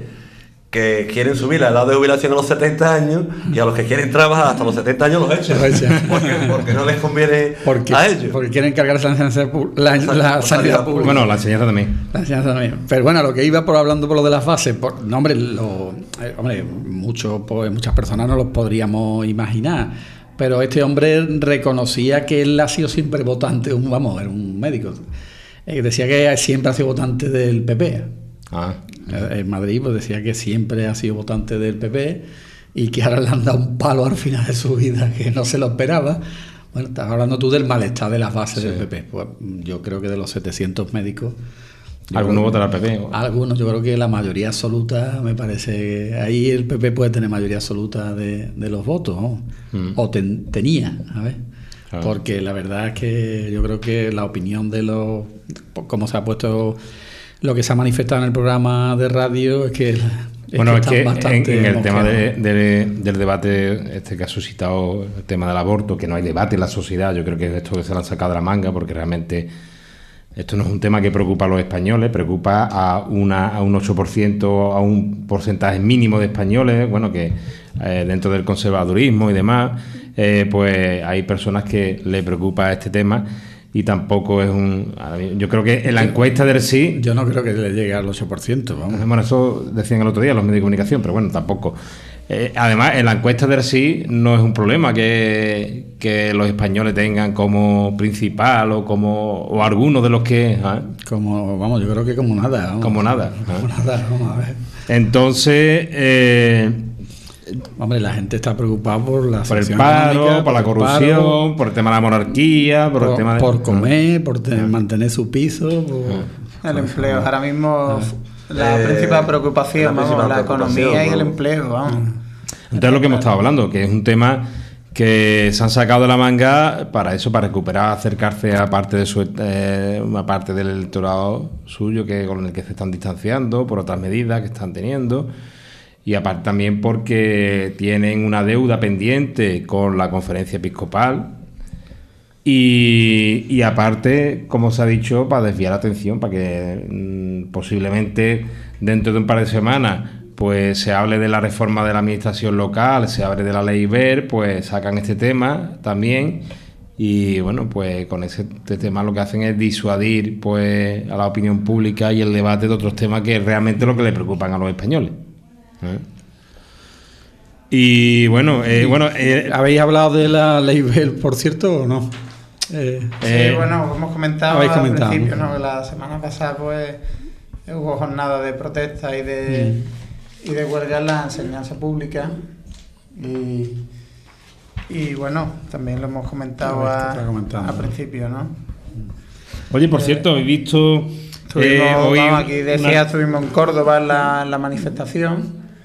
que quieren subir la edad de jubilación a los setenta años y a los que quieren trabajar hasta los setenta años los echan. porque, porque no les conviene porque, a ellos. Porque quieren cargarse la enseñanza, la, la, la sanidad pública. Bueno, la enseñanza también. La enseñanza también. Pero bueno, lo que iba por hablando por lo de las bases, por, no, hombre, lo, eh, hombre mucho, pues, muchas personas no los podríamos imaginar. Pero este hombre reconocía que él ha sido siempre votante, un, vamos, era un médico. Eh, decía que siempre ha sido votante del P P. Ah. En Madrid pues decía que siempre ha sido votante del P P y que ahora le han dado un palo al final de su vida que no se lo esperaba. Bueno, estás hablando tú del malestar de las bases, sí, del P P. Pues yo creo que de los setecientos médicos... ¿Algunos votan al P P? Algunos, yo creo que la mayoría absoluta, me parece... Ahí el P P puede tener mayoría absoluta de, de los votos, ¿no? Mm. O ten, tenía, a ver. Claro. Porque la verdad es que yo creo que la opinión de los... Como se ha puesto... Lo que se ha manifestado en el programa de radio es que... Es bueno, que es que en, en el mosqueados. tema de, de, del debate este que ha suscitado el tema del aborto, que no hay debate en la sociedad, yo creo que es esto que se lo han sacado de la manga, porque realmente esto no es un tema que preocupa a los españoles, preocupa a, una, a un ocho por ciento, a un porcentaje mínimo de españoles, bueno, que eh, dentro del conservadurismo y demás, eh, pues hay personas que le preocupa este tema. Y tampoco es un... Yo creo que en la encuesta del sí... Yo no creo que le llegue al ocho por ciento, vamos. Bueno, eso decían el otro día los medios de comunicación, pero bueno, tampoco. Eh, además, en la encuesta del sí no es un problema que, que los españoles tengan como principal o como o algunos de los que... ¿eh? Como, vamos, yo creo que como nada. Vamos. Como nada. Como ¿eh? nada, vamos a ver. Entonces... Eh, Hombre, la gente está preocupada por la por el paro, por la corrupción, paro, por el tema de la monarquía, por, por el tema de... Por comer, por tener, mantener su piso... Por, el empleo. Ahora mismo la eh, principal preocupación, la, vamos, la economía y el empleo, vamos. Entonces lo que hemos estado hablando, que es un tema que se han sacado de la manga para eso, para recuperar, acercarse a parte de su eh, una parte del electorado suyo que con el que se están distanciando por otras medidas que están teniendo, y aparte también porque tienen una deuda pendiente con la conferencia episcopal y, y aparte, como se ha dicho, para desviar la atención, para que mmm, posiblemente dentro de un par de semanas pues se hable de la reforma de la administración local, se hable de la ley Ver, pues sacan este tema también, y bueno, pues con ese este tema lo que hacen es disuadir pues a la opinión pública y el debate de otros temas que realmente es lo que le preocupan a los españoles. ¿Eh? Y bueno, eh, bueno eh, ¿habéis hablado de la ley Ver, por cierto, o no? Eh, sí, eh, bueno, hemos comentado habéis al comentado, principio, ¿no? ¿no? La semana pasada pues hubo jornada de protesta y de... Mm. y de huelga en la enseñanza pública y, y bueno, también lo hemos comentado a, al principio, ¿no? Oye, por eh, cierto, he visto estuvimos, eh, hoy vamos, aquí decía, una... estuvimos en Córdoba en la, en la manifestación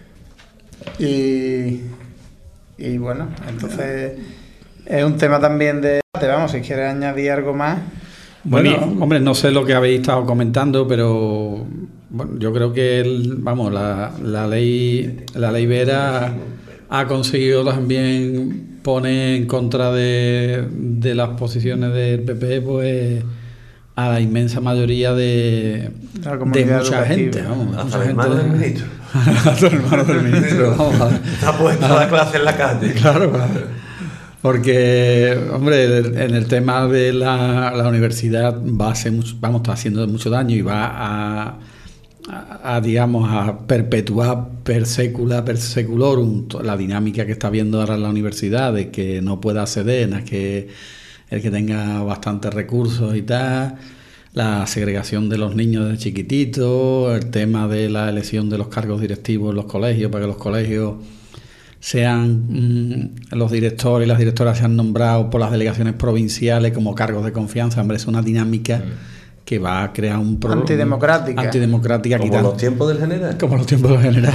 y, y bueno, entonces es un tema también de, vamos, si quieres añadir algo más. Bueno, bueno, hombre, no sé lo que habéis estado comentando, pero bueno, yo creo que el, vamos, la, la ley la ley Vera ha conseguido también poner en contra de, de las posiciones del P P, pues a la inmensa mayoría de, de mucha gente, vamos, hasta el hermano del ministro. Hasta el hermano del ministro, vamos. Está puesto a la clase en la calle. Claro, claro. Porque, hombre, en el tema de la, la universidad va a ser mucho, vamos, está haciendo mucho daño y va a, a, a digamos, a perpetuar per secula, per seculorum la dinámica que está viendo ahora en la universidad, de que no pueda acceder a que el que tenga bastantes recursos y tal, la segregación de los niños desde chiquititos, el tema de la elección de los cargos directivos en los colegios, para que los colegios sean mmm, los directores y las directoras sean nombrados por las delegaciones provinciales como cargos de confianza. Hombre, es una dinámica que va a crear un problema antidemocrática. Antidemocrática. Como quitar, los tiempos del general. Como los tiempos del general.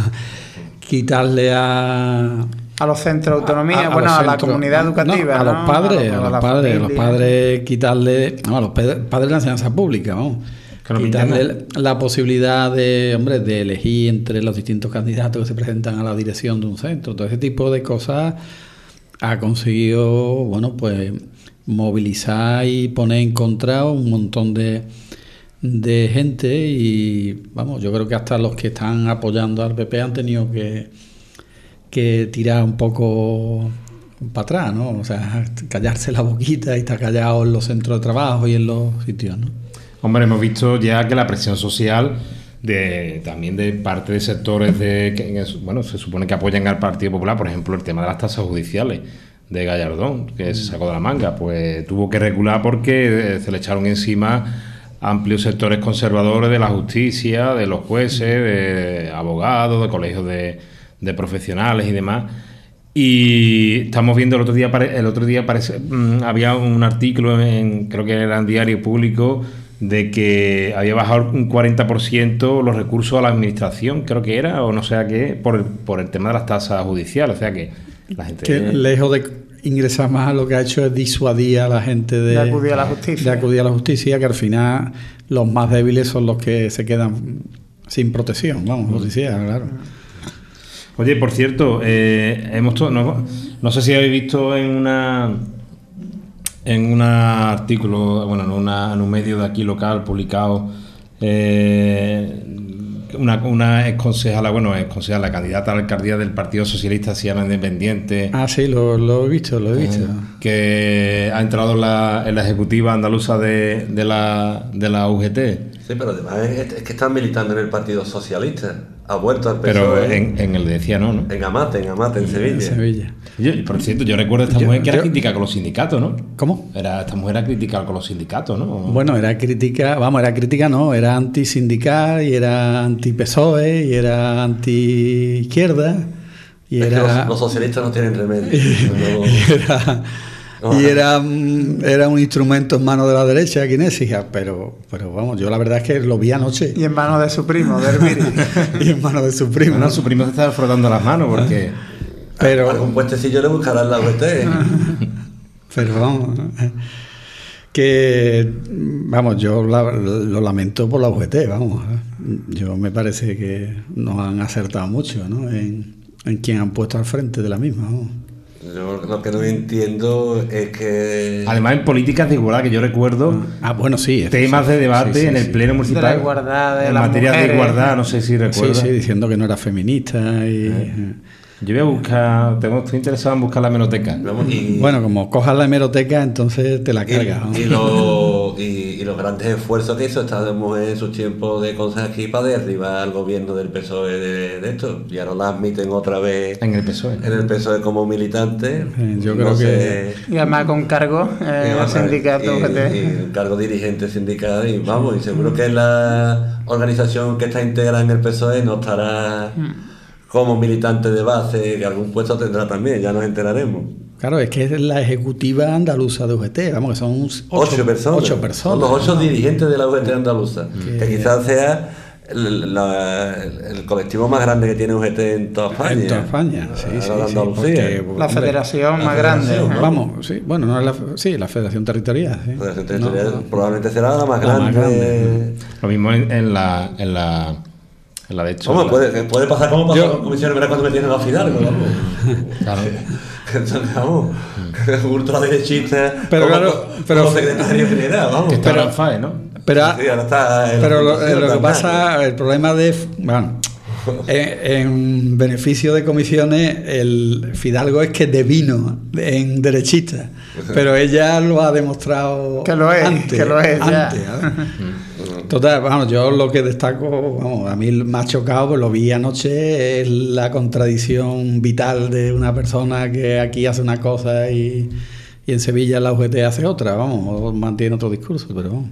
Quitarle a... a los centros de autonomía, a, a bueno, a centros, la comunidad educativa. No, a los ¿no? padres, a, a, los, a los padres, a los padres quitarle... No, a los padres de la enseñanza pública, vamos. No quitarle la posibilidad de, hombre, de elegir entre los distintos candidatos que se presentan a la dirección de un centro. Todo ese tipo de cosas ha conseguido, bueno, pues movilizar y poner en contra un montón de, de gente y, vamos, yo creo que hasta los que están apoyando al P P han tenido que, que tirar un poco para atrás, ¿no? O sea, callarse la boquita y estar callados en los centros de trabajo y en los sitios, ¿no? Hombre, hemos visto ya que la presión social de también de parte de sectores de que, bueno, se supone que apoyan al Partido Popular, por ejemplo, el tema de las tasas judiciales de Gallardón, que se sacó de la manga, pues tuvo que recular porque se le echaron encima amplios sectores conservadores de la justicia, de los jueces, de abogados, de colegios de, de profesionales y demás. Y estamos viendo el otro día, el otro día parece, mmm, había un artículo en, creo que era en Diario Público, de que había bajado un cuarenta por ciento los recursos a la administración, creo que era, o no sé a qué, por el, por el tema de las tasas judiciales. O sea que la gente... Que lejos de ingresar más, lo que ha hecho es disuadir a la gente de, de acudir a la justicia. De acudir a la justicia, que al final los más débiles son los que se quedan sin protección, vamos, justicia, claro. Oye, por cierto, eh, hemos to- no, no sé si habéis visto en una... en un artículo, bueno, en, una, en un medio de aquí local publicado, eh, una, una ex concejala, bueno, ex concejala, candidata a la alcaldía del Partido Socialista Sierra Independiente. Ah, sí, lo, lo he visto, lo he visto. Eh, que ha entrado en la, en la ejecutiva andaluza de, de, la, de la U G T. Sí, pero además es, es que están militando en el Partido Socialista. Ha vuelto al P S O E. Pero en, en el de Decía no, ¿no? En Amate, en Amate, en Sevilla. En Sevilla. Yo, por cierto, yo recuerdo a esta yo, mujer que era yo, crítica con los sindicatos, ¿no? ¿Cómo? Era, esta mujer era crítica con los sindicatos, ¿no? Bueno, era crítica, vamos, era crítica no, era antisindical y era anti-P S O E y era anti-izquierda y es era... que los, los socialistas no tienen remedio. No, y era... No, y era, era un instrumento en manos de la derecha, kinésica, pero, pero vamos, yo la verdad es que lo vi anoche. Y en manos de su primo, de Hermiri. Y en manos de su primo. Bueno, su primo se estaba frotando las manos porque Pero, algún puestecillo le buscarán la U G T. Pero vamos, que vamos, yo la, lo lamento por la U G T, vamos. Yo me parece que nos han acertado mucho, ¿no? En, en quién han puesto al frente de la misma, vamos. Yo lo que no entiendo es que... Además, en políticas de igualdad, que yo recuerdo... Ah, bueno, sí. Temas sí, de debate sí, sí, en el sí. Pleno Municipal. De la igualdad de en las materia mujeres. de igualdad, no sé si Sí, recuerdas. sí, diciendo que no era feminista y... Eh. Yo voy a buscar... Tengo, estoy interesado en buscar la hemeroteca. Vamos, y, Bueno, como cojas la hemeroteca, entonces te la y, cargas, ¿no? y, lo- y, y los grandes esfuerzos que hizo estábamos en sus tiempos de cosas aquí para derribar al gobierno del P S O E de, de esto. Y ahora la admiten otra vez En el P S O E. en el P S O E como militante. Eh, yo No creo sé, Y además con cargo y eh, el además, sindicato y- U G T. y un cargo dirigente sindical y vamos, y seguro que la organización que está integrada en el P S O E no estará como militante de base, que algún puesto tendrá también, ya nos enteraremos. Claro, es que es la ejecutiva andaluza de U G T, vamos, que son ocho, Ocho personas. ocho personas. Son los ocho dirigentes de la U G T andaluza, Que- que quizás sea el, la- el colectivo más grande que tiene U G T en toda España. En toda España, sí, Ahora sí, de sí, Andalucía. porque, La hombre, federación la más federación, grande. ¿no? Vamos, sí, bueno, no es la, sí, la Federación Territorial. Sí. La Federación Territorial No, probablemente será la más La grande. más grande. Lo mismo en, en la... En la en la de hecho... Vamos, la- puede, puede pasar como pasó Yo- con Comisión Verá cuando metieron a Fidalgo, vamos. Claro. Entonces, vamos, ultraderechista, Pero como, claro, como pero- secretario general, vamos. Que está Pero- en el F A E, ¿no? Pero, Sí, ahora está en la pero lo, fundación lo que también. pasa, el problema de... Bueno, en, en beneficio de comisiones, el Fidalgo es que devino en derechista, pero ella lo ha demostrado Que lo es, antes, que lo es, ya. antes, ¿sabes? Total, vamos, yo lo que destaco, vamos, a mí me ha chocado, pues lo vi anoche, es la contradicción vital de una persona que aquí hace una cosa y, y en Sevilla la U G T hace otra, vamos, o mantiene otro discurso, pero vamos.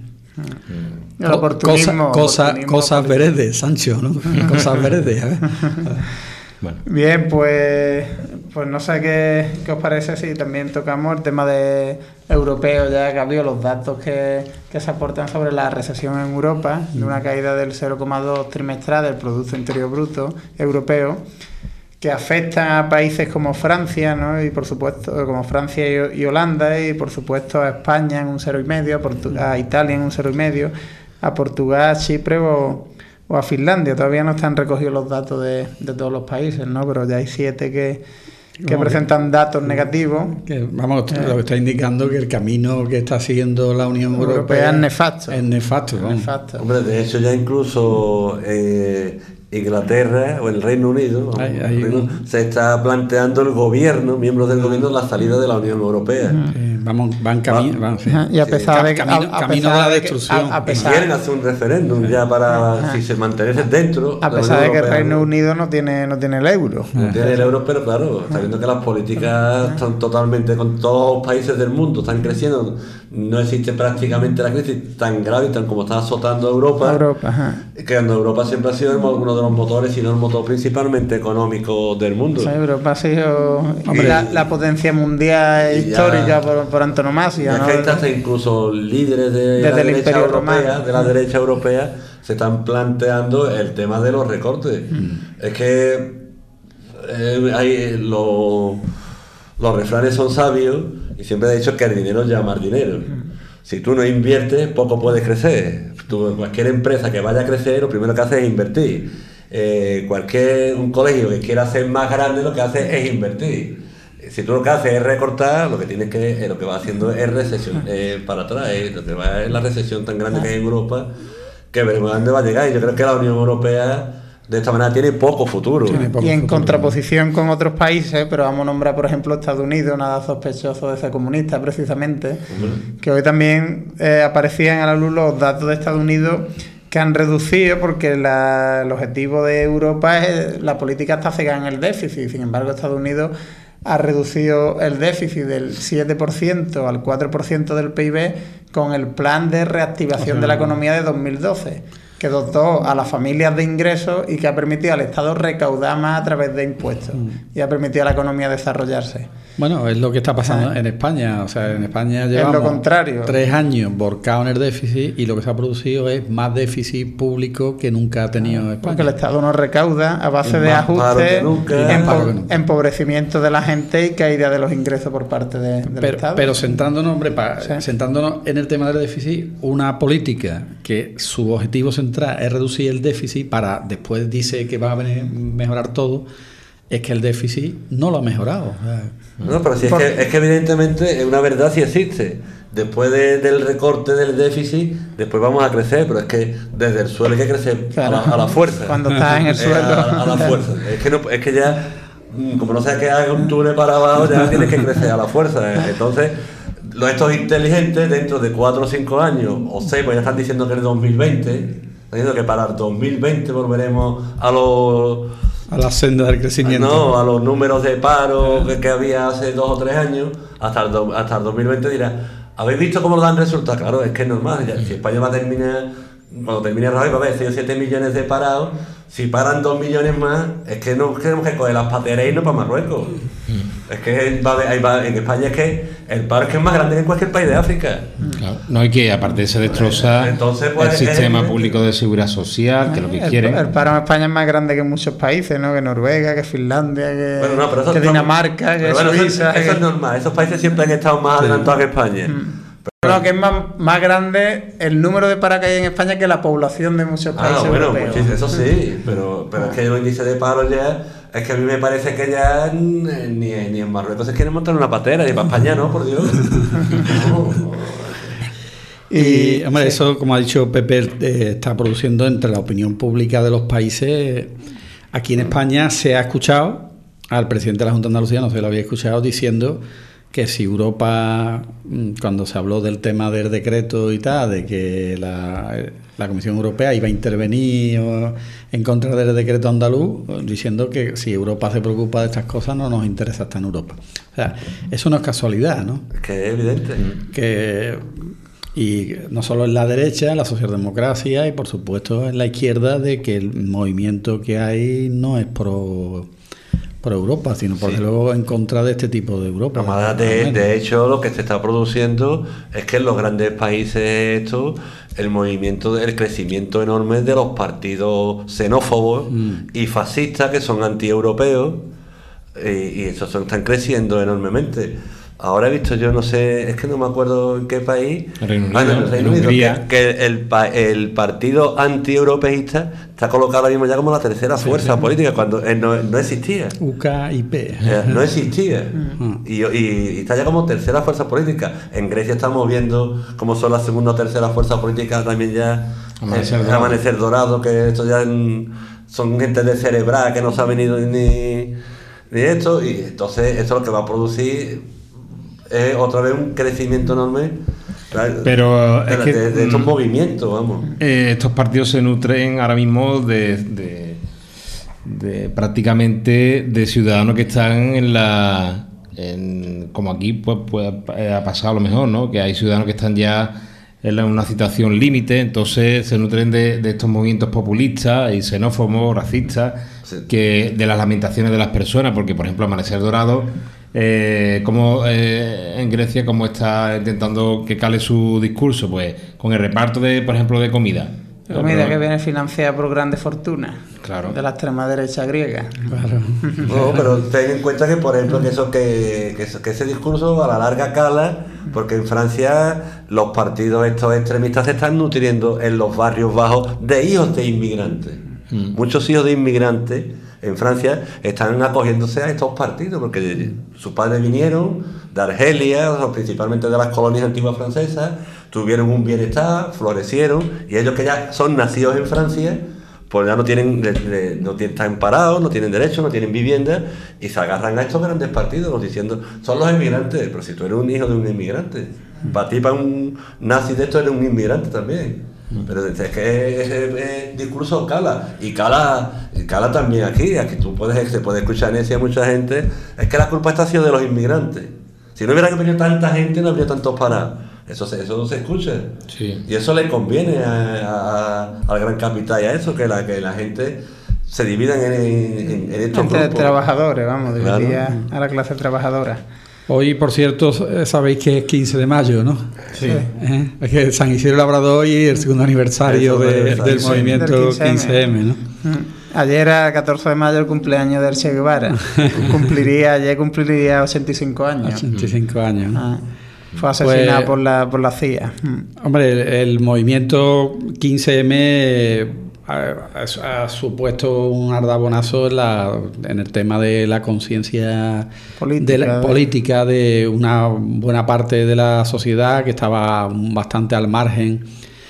El oportunismo, Cosa- cosa- oportunismo cosas político. veredes, Sancho, ¿no? Cosas veredes, ¿eh? Bueno. Bien, pues, pues no sé qué, qué os parece si también tocamos el tema de europeo, ya que ha habido los datos que, que se aportan sobre la recesión en Europa, de una caída del cero coma dos trimestral del Producto Interior Bruto europeo, que afectan a países como Francia, ¿no? Y por supuesto, como Francia y, y Holanda, y por supuesto a España en un cero y medio, a, Portu- a Italia en un cero y medio, a Portugal, Chipre o, o a Finlandia. Todavía no están recogidos los datos de, de todos los países, ¿no? Pero ya hay siete que, que No, presentan datos negativos. Que, vamos, lo que está indicando que el camino que está siguiendo la Unión Europea Europea es nefasto. Es nefasto, vamos. Nefasto. Hombre, de hecho ya incluso eh, Inglaterra o el Reino Unido ¿no? Hay- hay Reino- un- se está planteando el gobierno, miembros del gobierno, la salida de la Unión Europea. Eh, vamos, van camino, van, sí. Ajá, y a Sí. pesar de que, Camino- a- a camino pesar de la de que- destrucción. a- a Y pesar- quieren hacer un referéndum ya para si se mantenerse dentro A de la pesar Unión de que el Europea, Reino ¿no? Unido no tiene, no tiene el euro. No tiene el euro, pero claro, está viendo que las políticas están totalmente, con todos los países del mundo, están creciendo. No existe prácticamente la crisis tan grave y tan como está azotando a Europa. Europa, ajá. Que cuando Europa siempre ha sido el mo- uno de los motores, sino el motor principalmente económico del mundo. O sea, Europa ha sido Hombre, la, la potencia mundial y ya- histórica por, por antonomasia, Ya ¿no? que hasta incluso líderes de Desde la el derecha Imperio europea, Romano. de la derecha europea, se están planteando el tema de los recortes. Es que eh, hay lo- los refranes son sabios y siempre he dicho que el dinero llama al dinero. Si tú no inviertes, poco puedes crecer. Tú, cualquier empresa que vaya a crecer, lo primero que hace es invertir. Eh, cualquier un colegio que quiera ser más grande, lo que hace es invertir. Si tú lo que haces es recortar, lo que tienes que, eh, lo que va haciendo es recesión eh, para atrás. eh, Lo que va es la recesión tan grande que hay en Europa, que veremos a dónde va a llegar. Y yo creo que la Unión Europea de esta manera tiene poco futuro. Tiene poco Y en futuro. contraposición con otros países, pero vamos a nombrar, por ejemplo, Estados Unidos, nada sospechoso de ser comunista, precisamente, que hoy también eh, aparecían a la luz los datos de Estados Unidos que han reducido, porque la- el objetivo de Europa es la política está cegada en el déficit. Sin embargo, Estados Unidos ha reducido el déficit del siete por ciento al cuatro por ciento del P I B con el plan de reactivación de la economía de dos mil doce. que dotó a las familias de ingresos y que ha permitido al Estado recaudar más a través de impuestos mm. y ha permitido a la economía desarrollarse. Bueno, es lo que está pasando ah. en España. O sea, en España llevamos lo contrario. tres años volcados en el déficit y lo que se ha producido es más déficit público que nunca ha tenido ah, España. Porque el Estado no recauda a base de ajustes, empo empobrecimiento de la gente y caída de los ingresos por parte de, del pero, Estado. Pero centrándonos, hombre, pa, sí. centrándonos en el tema del déficit, una política que su objetivo central es reducir el déficit para después dice que va a mejorar todo, es que el déficit no lo ha mejorado. No, pero si es que, es que evidentemente es una verdad, si existe. Después de, del recorte del déficit, después vamos a crecer, pero es que desde el suelo hay que crecer claro. a, la, a la fuerza. Cuando estás en el suelo. A, a la fuerza. Es que, no, es que ya, como no sabes que haga un túnel para abajo, ya tienes que crecer a la fuerza. Entonces, los estos inteligentes, dentro de cuatro o cinco años, o seis, pues ya están diciendo que en el dos mil veinte, están diciendo que para el dos mil veinte volveremos a los... A la senda del crecimiento. No, a los números de paro que, que había hace dos o tres años, hasta el, do, hasta el dos mil veinte dirá, ¿habéis visto cómo lo dan resultados? Claro, es que es normal, ya, si España va a terminar, cuando termine Rajoy va a haber seis o siete millones de parados, si paran dos millones más, es que no tenemos que coger las pateras y irnos para Marruecos. Es que va a haber, ahí va, en España es que el paro es que es más grande que en cualquier país de África. Claro. No, y que aparte se destroza Entonces, pues, el sistema es, público de seguridad social, que lo que el, quieren. El paro en España es más grande que en muchos países, ¿no? Que Noruega, que Finlandia, que, bueno, no, pero eso que no, Dinamarca, que bueno, Suiza. Eso, eso que... es normal, esos países siempre han estado más sí. adelantados que España. Mm. Pero no, que es más, más grande el número de paro que hay en España que la población de muchos países ah, bueno, europeos. Pues eso sí, pero, pero es que el índice de paro ya, es que a mí me parece que ya ni, ni en Marruecos se quieren montar una patera, y para España no, por Dios. No. Y, hombre, sí. eso, como ha dicho Pepe, eh, está produciendo entre la opinión pública de los países. Aquí en España se ha escuchado al presidente de la Junta de Andalucía, no se lo había escuchado, diciendo que si Europa, cuando se habló del tema del decreto y tal, de que la, la Comisión Europea iba a intervenir en contra del decreto andaluz, diciendo que si Europa se preocupa de estas cosas no nos interesa estar en Europa. O sea, eso no es casualidad, ¿no? Es que es evidente. Que, y no solo en la derecha, en la socialdemocracia y por supuesto en la izquierda, de que el movimiento que hay no es pro... por Europa, sino porque sí. luego en contra de este tipo de Europa. No, de, de hecho, lo que se está produciendo es que en los grandes países estos, el movimiento, el crecimiento enorme de los partidos xenófobos mm. y fascistas que son antieuropeos, y, y esos son, están creciendo enormemente. Ahora he visto, yo no sé, es que no me acuerdo en qué país, el Reino Unido, ah, no, el Reino Unido que, que el, el partido anti-europeísta está colocado ahora mismo ya como la tercera sí, fuerza sí. política, cuando eh, no, no existía. U K I P. Eh, no existía. y, y, y está ya como tercera fuerza política. En Grecia estamos viendo cómo son las segunda o tercera fuerza política también ya. Amanecer, eh, dorado. Amanecer Dorado, que esto ya en, son gente de cerebral que no sabe ni, ni, ni esto, y entonces esto es lo que va a producir. Es otra vez un crecimiento enorme pero de, es que, de, de estos mm, movimientos, vamos. Eh, estos partidos se nutren ahora mismo de, de, de prácticamente de ciudadanos que están en la en, como aquí pues, pues ha pasado a lo mejor, ¿no? Que hay ciudadanos que están ya en una situación límite, entonces se nutren de, de estos movimientos populistas y xenófobos, racistas, sí. que de las lamentaciones de las personas, porque por ejemplo Amanecer Dorado, Eh, como eh, en Grecia, como está intentando que cale su discurso, pues con el reparto de, por ejemplo, de comida. Comida pero, que viene financiada por grandes fortunas, claro, de la extrema derecha griega. Claro. No, pero ten en cuenta que, por ejemplo, que eso que, que, eso, que ese discurso a la larga cala, porque en Francia los partidos estos extremistas se están nutriendo en los barrios bajos de hijos de inmigrantes. Mm. Muchos hijos de inmigrantes en Francia están acogiéndose a estos partidos porque sus padres vinieron de Argelia, o principalmente de las colonias antiguas francesas, tuvieron un bienestar, florecieron, y ellos que ya son nacidos en Francia, pues ya no tienen, no tienen, están parados, no tienen derechos, no tienen vivienda, y se agarran a estos grandes partidos diciendo, son los inmigrantes, pero si tú eres un hijo de un inmigrante, para ti, para un nazi de esto, eres un inmigrante también. Pero es que el discurso cala, y cala, y cala también aquí, aquí tú puedes, se puede escuchar en ese a mucha gente, es que la culpa está siendo de los inmigrantes. Si no hubiera venido tanta gente, no habría tantos parados. Eso se, eso no se escucha. Sí. Y eso le conviene a, a, al gran capital y a eso, que la, que la gente se dividan en, en, en estos Entre grupos. trabajadores, vamos, dividía Claro. a la clase trabajadora. Hoy, por cierto, sabéis que es quince de mayo, ¿no? Sí. ¿Eh? Es que San Isidro Labrador y el segundo aniversario El segundo de- aniversario, del sí. movimiento Del quince eme. quince eme, ¿no? Mm. Ayer era catorce de mayo el cumpleaños del Che Guevara. Cumpliría, ayer cumpliría ochenta y cinco años. ochenta y cinco años. ¿no? Ah, fue asesinado Pues- por la por la C I A. Mm. Hombre, el, el movimiento quince eme ha, ha- ha supuesto un ardabonazo en, la, en el tema de la conciencia Política, de la- de- política de una buena parte de la sociedad que estaba bastante al margen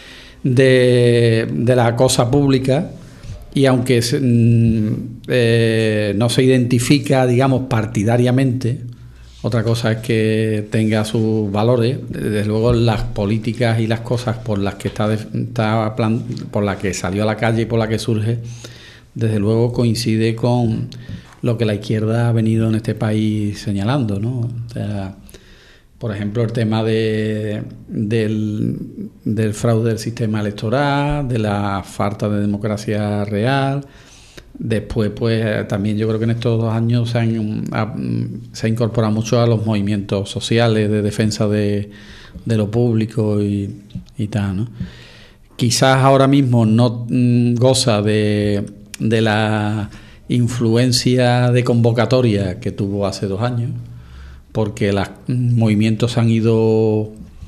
de, de la cosa pública. Y aunque se- mm, eh, no se identifica, digamos, partidariamente, otra cosa es que tenga sus valores. Desde luego, las políticas y las cosas por las que está, de- está plan- por las que salió a la calle y por las que surge, desde luego coincide con lo que la izquierda ha venido en este país señalando, ¿no? O sea, por ejemplo, el tema de, del, del fraude del sistema electoral, de la falta de democracia real. Después, pues también yo creo que en estos dos años se han, ha, se ha incorporado mucho a los movimientos sociales de defensa de, de lo público y, y tal, ¿no? Quizás ahora mismo no mm, goza de, de la influencia de convocatoria que tuvo hace dos años, porque los movimientos han ido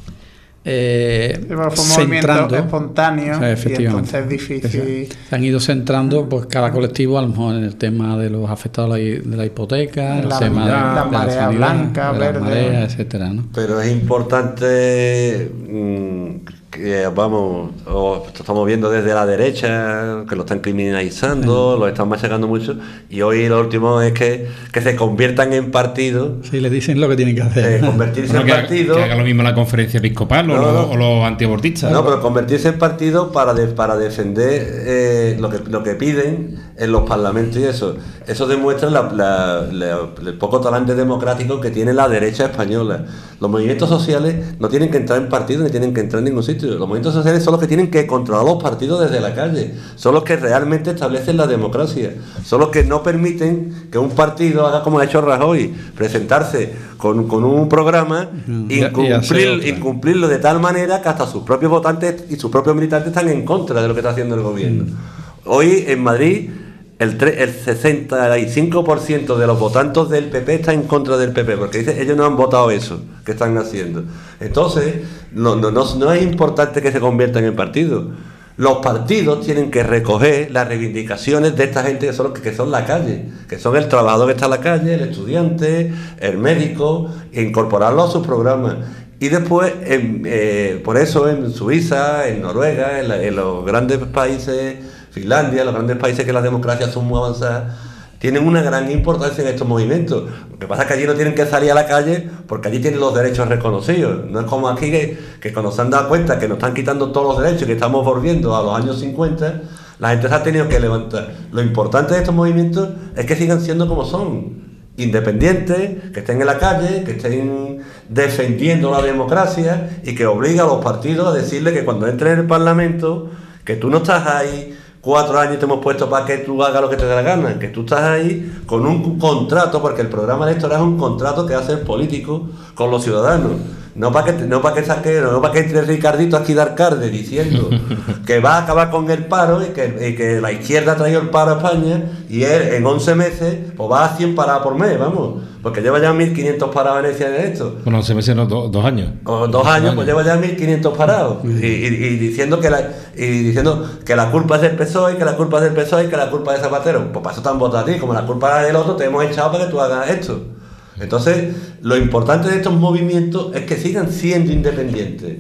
eh, Fue un movimiento centrando, espontáneo o sea, y efectivamente. entonces es difícil. Se han ido centrando, pues cada colectivo a lo mejor en el tema de los afectados a la, hi- de la hipoteca, el La- tema de la de marea sanidad, blanca, de la verde. marea, etcétera, ¿no? Pero es importante mm, que, vamos, o estamos viendo desde la derecha, que lo están criminalizando, lo están machacando mucho, y hoy lo último es que, que se conviertan en partidos, Sí, le dicen lo que tienen que hacer. eh, convertirse Bueno, en que, ha- partidos. que haga lo mismo la conferencia episcopal o, No, los, no. o los antiabortistas. No, pero convertirse en partido para, de- para defender eh, lo, que, lo que piden en los parlamentos y eso. Eso demuestra la- la- la- el poco talante democrático que tiene la derecha española. Los movimientos sociales no tienen que entrar en partidos ni tienen que entrar en ningún sitio. Los movimientos sociales son los que tienen que controlar los partidos desde la calle. Son los que realmente establecen la democracia. Son los que no permiten que un partido haga como ha hecho Rajoy, presentarse con, con un programa, Ujú. Y- y hacer incumplir, otra. incumplirlo de tal manera que hasta sus propios votantes y sus propios militantes están en contra de lo que está haciendo el gobierno. Hoy en Madrid el, tre- el sesenta y cinco por ciento de los votantes del P P está en contra del P P, porque dice, ellos no han votado eso que están haciendo. Entonces, no, no, no, no es importante que se conviertan en partidos. Los partidos tienen que recoger las reivindicaciones de esta gente que son, los que, que son la calle, que son el trabajador que está en la calle, el estudiante, el médico, e incorporarlo a sus programas. Y después, en, eh, por eso en Suiza, en Noruega, en, la- en los grandes países, Finlandia, los grandes países que las democracias son muy avanzadas, tienen una gran importancia en estos movimientos. Lo que pasa es que allí no tienen que salir a la calle porque allí tienen los derechos reconocidos. No es como aquí que, que cuando se han dado cuenta que nos están quitando todos los derechos y que estamos volviendo a los años cincuenta, la gente se ha tenido que levantar. Lo importante de estos movimientos es que sigan siendo como son. Independientes, que estén en la calle, que estén defendiendo la democracia y que obliga a los partidos a decirle que cuando entren en el Parlamento, que tú no estás ahí cuatro años y te hemos puesto para que tú hagas lo que te dé la gana, que tú estás ahí con un contrato, porque el programa electoral es un contrato que hace el político con los ciudadanos. No para que no para que saque, no para que entre Ricardito aquí de Arcade diciendo que va a acabar con el paro y que, y que la izquierda ha traído el paro a España y él en once meses pues va a cien paradas por mes, vamos, porque lleva ya mil quinientos parados en ese de esto. Bueno, once meses, no, do- dos años. O dos años, pues lleva ya mil quinientos parados. Y, y- y diciendo que la y diciendo que la culpa es del P S O E, que la culpa es del P S O E y que la culpa es de Zapatero. Pues para eso te han votado a ti, como la culpa es del otro, te hemos echado para que tú hagas esto. Entonces, lo importante de estos movimientos es que sigan siendo independientes.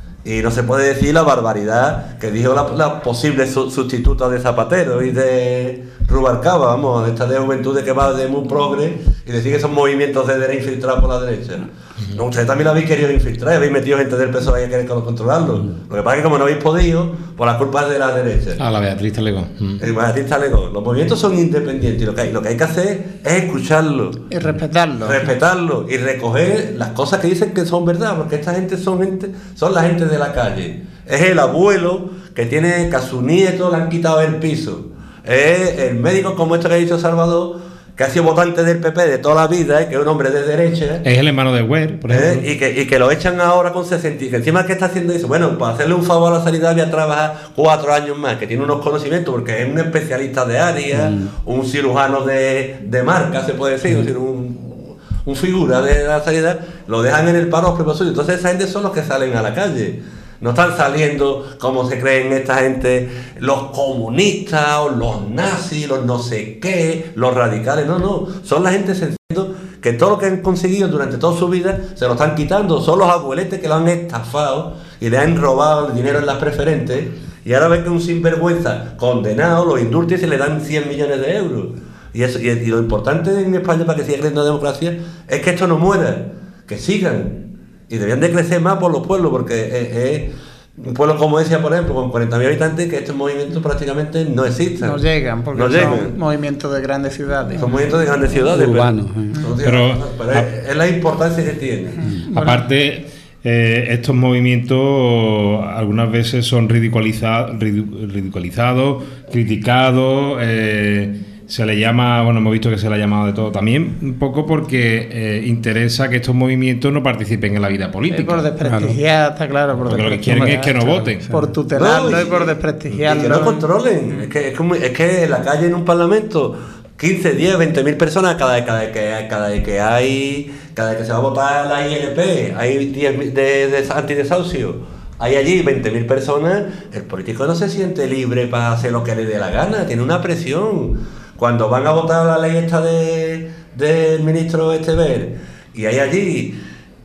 Y no se puede decir la barbaridad que dijo la, la posible su- sustituta de Zapatero y de Rubalcaba, vamos, esta de juventud que va de muy progre y decir que son movimientos de derecha infiltrados por la derecha. No, ustedes también lo habéis querido infiltrar, habéis metido gente del P S O E ahí a querer controlarlo. Lo que pasa es que como no habéis podido, por la culpa es de la derecha. Ah, la Beatriz Talegón. Mm. El Beatriz Talegón. Los movimientos son independientes y lo que hay, lo que hay que hacer es escucharlo. Y respetarlo. Respetarlo y recoger las cosas que dicen que son verdad, porque esta gente son gente, son la gente de la calle. Es el abuelo que tiene que a su nieto le han quitado el piso. Es el médico como este que ha dicho Salvador, que ha sido votante del P P de toda la vida, ¿eh? Que es un hombre de derecha. Es el hermano de Huer, por ejemplo. ¿Eh? Y, que, y que lo echan ahora con sesenta. Y que encima que está haciendo eso, bueno, para hacerle un favor a la sanidad voy a trabajar cuatro años más, que tiene unos conocimientos, porque es un especialista de área, mm. un cirujano de, de marca, se puede decir, mm. un, un figura de la sanidad, lo dejan en el paro propio suyo. Entonces esa gente son los que salen a la calle. No están saliendo, como se creen esta gente, los comunistas o los nazis, los no sé qué, los radicales. No, no, son la gente sencilla que todo lo que han conseguido durante toda su vida se lo están quitando. Son los abueletes que lo han estafado y le han robado el dinero en las preferentes. Y ahora ven que un sinvergüenza condenado los indulta y se le dan cien millones de euros. Y, eso, y, y lo importante en España para que siga creciendo la democracia es que esto no muera, que sigan. Y debían de crecer más por los pueblos, porque es, es un pueblo, como decía, por ejemplo, con cuarenta mil habitantes, que estos movimientos prácticamente no existen. No llegan, porque no son llegan. movimientos de grandes ciudades. Son movimientos de grandes ciudades. Urbanos. Pero, Eh. pero, pero es, es la importancia que tiene. Bueno. Aparte, eh, estos movimientos algunas veces son ridiculiza, ridiculizados, criticados, eh, se le llama, bueno, hemos visto que se le ha llamado de todo también, un poco porque eh, interesa que estos movimientos no participen en la vida política. Y por desprestigiar, está claro. Por porque lo que quieren es que no voten. Por tutelarlo no, y, y por desprestigiarlo. Y que no controlen. Es que, es, que, es que en la calle, en un parlamento, quince, diez, veinte mil personas, cada, cada, cada, cada vez que hay, cada vez que se va a votar la I L P, hay diez mil de, de antidesahucio. Hay allí veinte mil personas, el político no se siente libre para hacer lo que le dé la gana, tiene una presión. Cuando van a votar la ley esta de del ministro Esteber y hay allí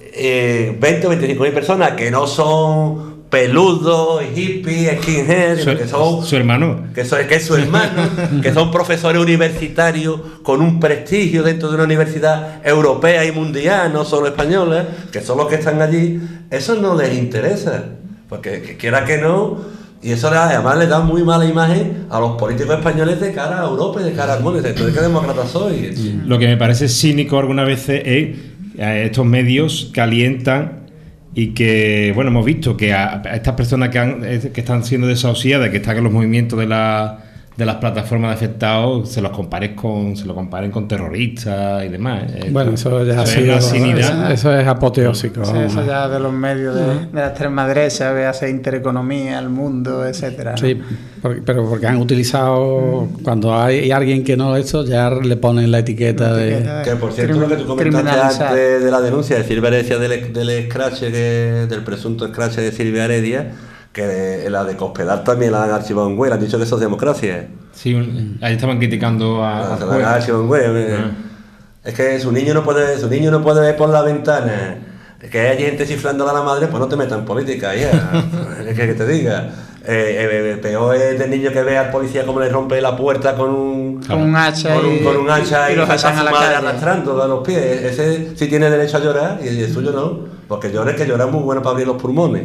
eh, veinte o veinticinco mil personas que no son peludos, hippies, skinheads, su, que son su hermano, que, son, que es su hermano, que son profesores universitarios con un prestigio dentro de una universidad europea y mundial, no solo española, que son los que están allí, eso no les interesa, porque que quiera que no. Y eso además le da muy mala imagen a los políticos españoles de cara a Europa y de cara al mundo. Entonces, ¿qué demócrata soy? Lo que me parece cínico algunas veces es que estos medios que alientan y que, bueno, hemos visto que a, a estas personas que, han, que están siendo desahuciadas, que están en los movimientos de la de las plataformas de afectados, se los comparen con se lo comparen con terroristas y demás. Bueno, eso ya ha sido, eso, eso es apoteósico. Sí, eso ya de los medios de, de la extrema derecha, véase Intereconomía, El Mundo, etcétera, ¿no? Sí, porque, pero porque han utilizado, mm. cuando hay alguien que no eso, ya le ponen la etiqueta, la etiqueta de... Que por cierto, lo que tú comentaste antes de la denuncia de Silvia Heredia del, del escrache, que, del presunto escrache de Silvia Heredia, que la de Cospedal también la han archivado en web, han dicho que eso es democracia. Sí, ahí estaban criticando a... Se la han archivado en web. Ah. Es que su niño no puede su niño no puede ver por la ventana. Es que hay gente chiflando a la madre, pues no te metas en política, ya. Es que, que te diga. Eh, eh, peor es del niño que ve al policía como le rompe la puerta con un, con un hacha con un, con un hacha y, y, y lo echan a la calle arrastrando a los pies. Ese sí tiene derecho a llorar y el suyo no, porque llora es que llora es muy bueno para abrir los pulmones.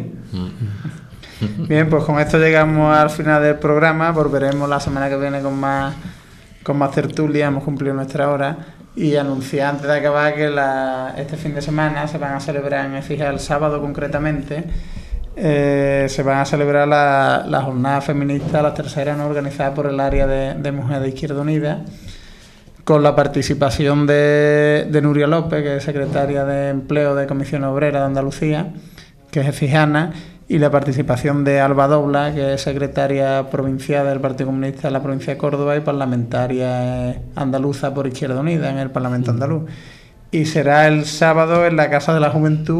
Bien, pues con esto llegamos al final del programa. Volveremos la semana que viene con más con más tertulia. Hemos cumplido nuestra hora. Y anunciar antes de acabar que la, este fin de semana se van a celebrar en Écija, el sábado concretamente, eh, se van a celebrar la, la jornada feminista, la tercera, ¿no?, organizada por el área de, de Mujeres de Izquierda Unida, con la participación de, de Nuria López, que es secretaria de Empleo de Comisión Obrera de Andalucía, que es ecijana, y la participación de Alba Dobla, que es secretaria provincial del Partido Comunista de la provincia de Córdoba y parlamentaria andaluza por Izquierda Unida en el Parlamento andaluz. Y será el sábado en la Casa de la Juventud.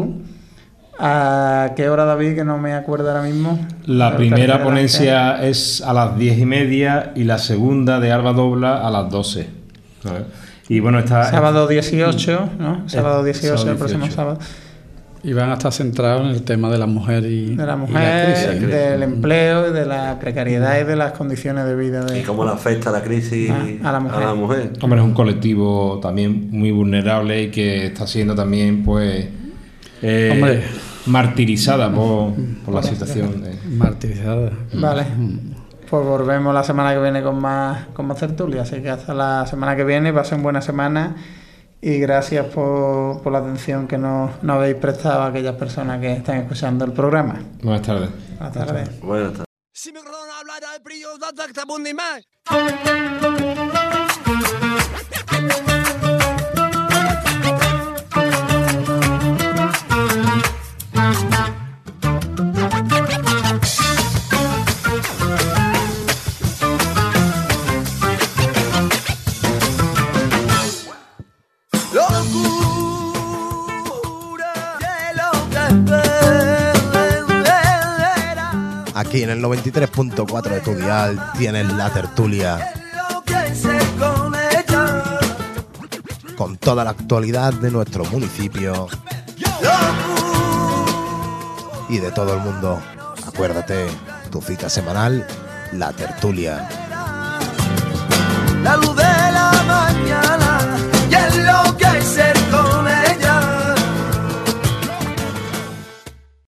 ¿A qué hora, David? Que no me acuerdo ahora mismo. La primera ponencia es a las diez y media y la segunda de Alba Dobla a las doce. Y bueno, está... Sábado dieciocho, ¿no? Sábado dieciocho, el próximo sábado. Y van a estar centrados en el tema de la mujer y De la y mujer, crisis. del empleo, y de la precariedad y de las condiciones de vida de... Y cómo le afecta la crisis A- a la mujer. a la mujer. Hombre, es un colectivo también muy vulnerable y que está siendo también, pues, eh, Hombre. martirizada por, por la situación. De... Martirizada. Vale. Pues volvemos la semana que viene con más, con más tertulia. Así que hasta la semana que viene, pasen buena semana y gracias por, por la atención que nos, nos habéis prestado a aquellas personas que están escuchando el programa. Buenas tardes. Buenas tardes. Buenas tardes. Si me corona habla de brillo, no te acabo ni más. Locura de lo que espera. Aquí en el noventa y tres punto cuatro de tu dial tienes la tertulia Lo que se conecta. con toda la actualidad de nuestro municipio y de todo el mundo. Acuérdate, tu cita semanal, la tertulia. La luz de la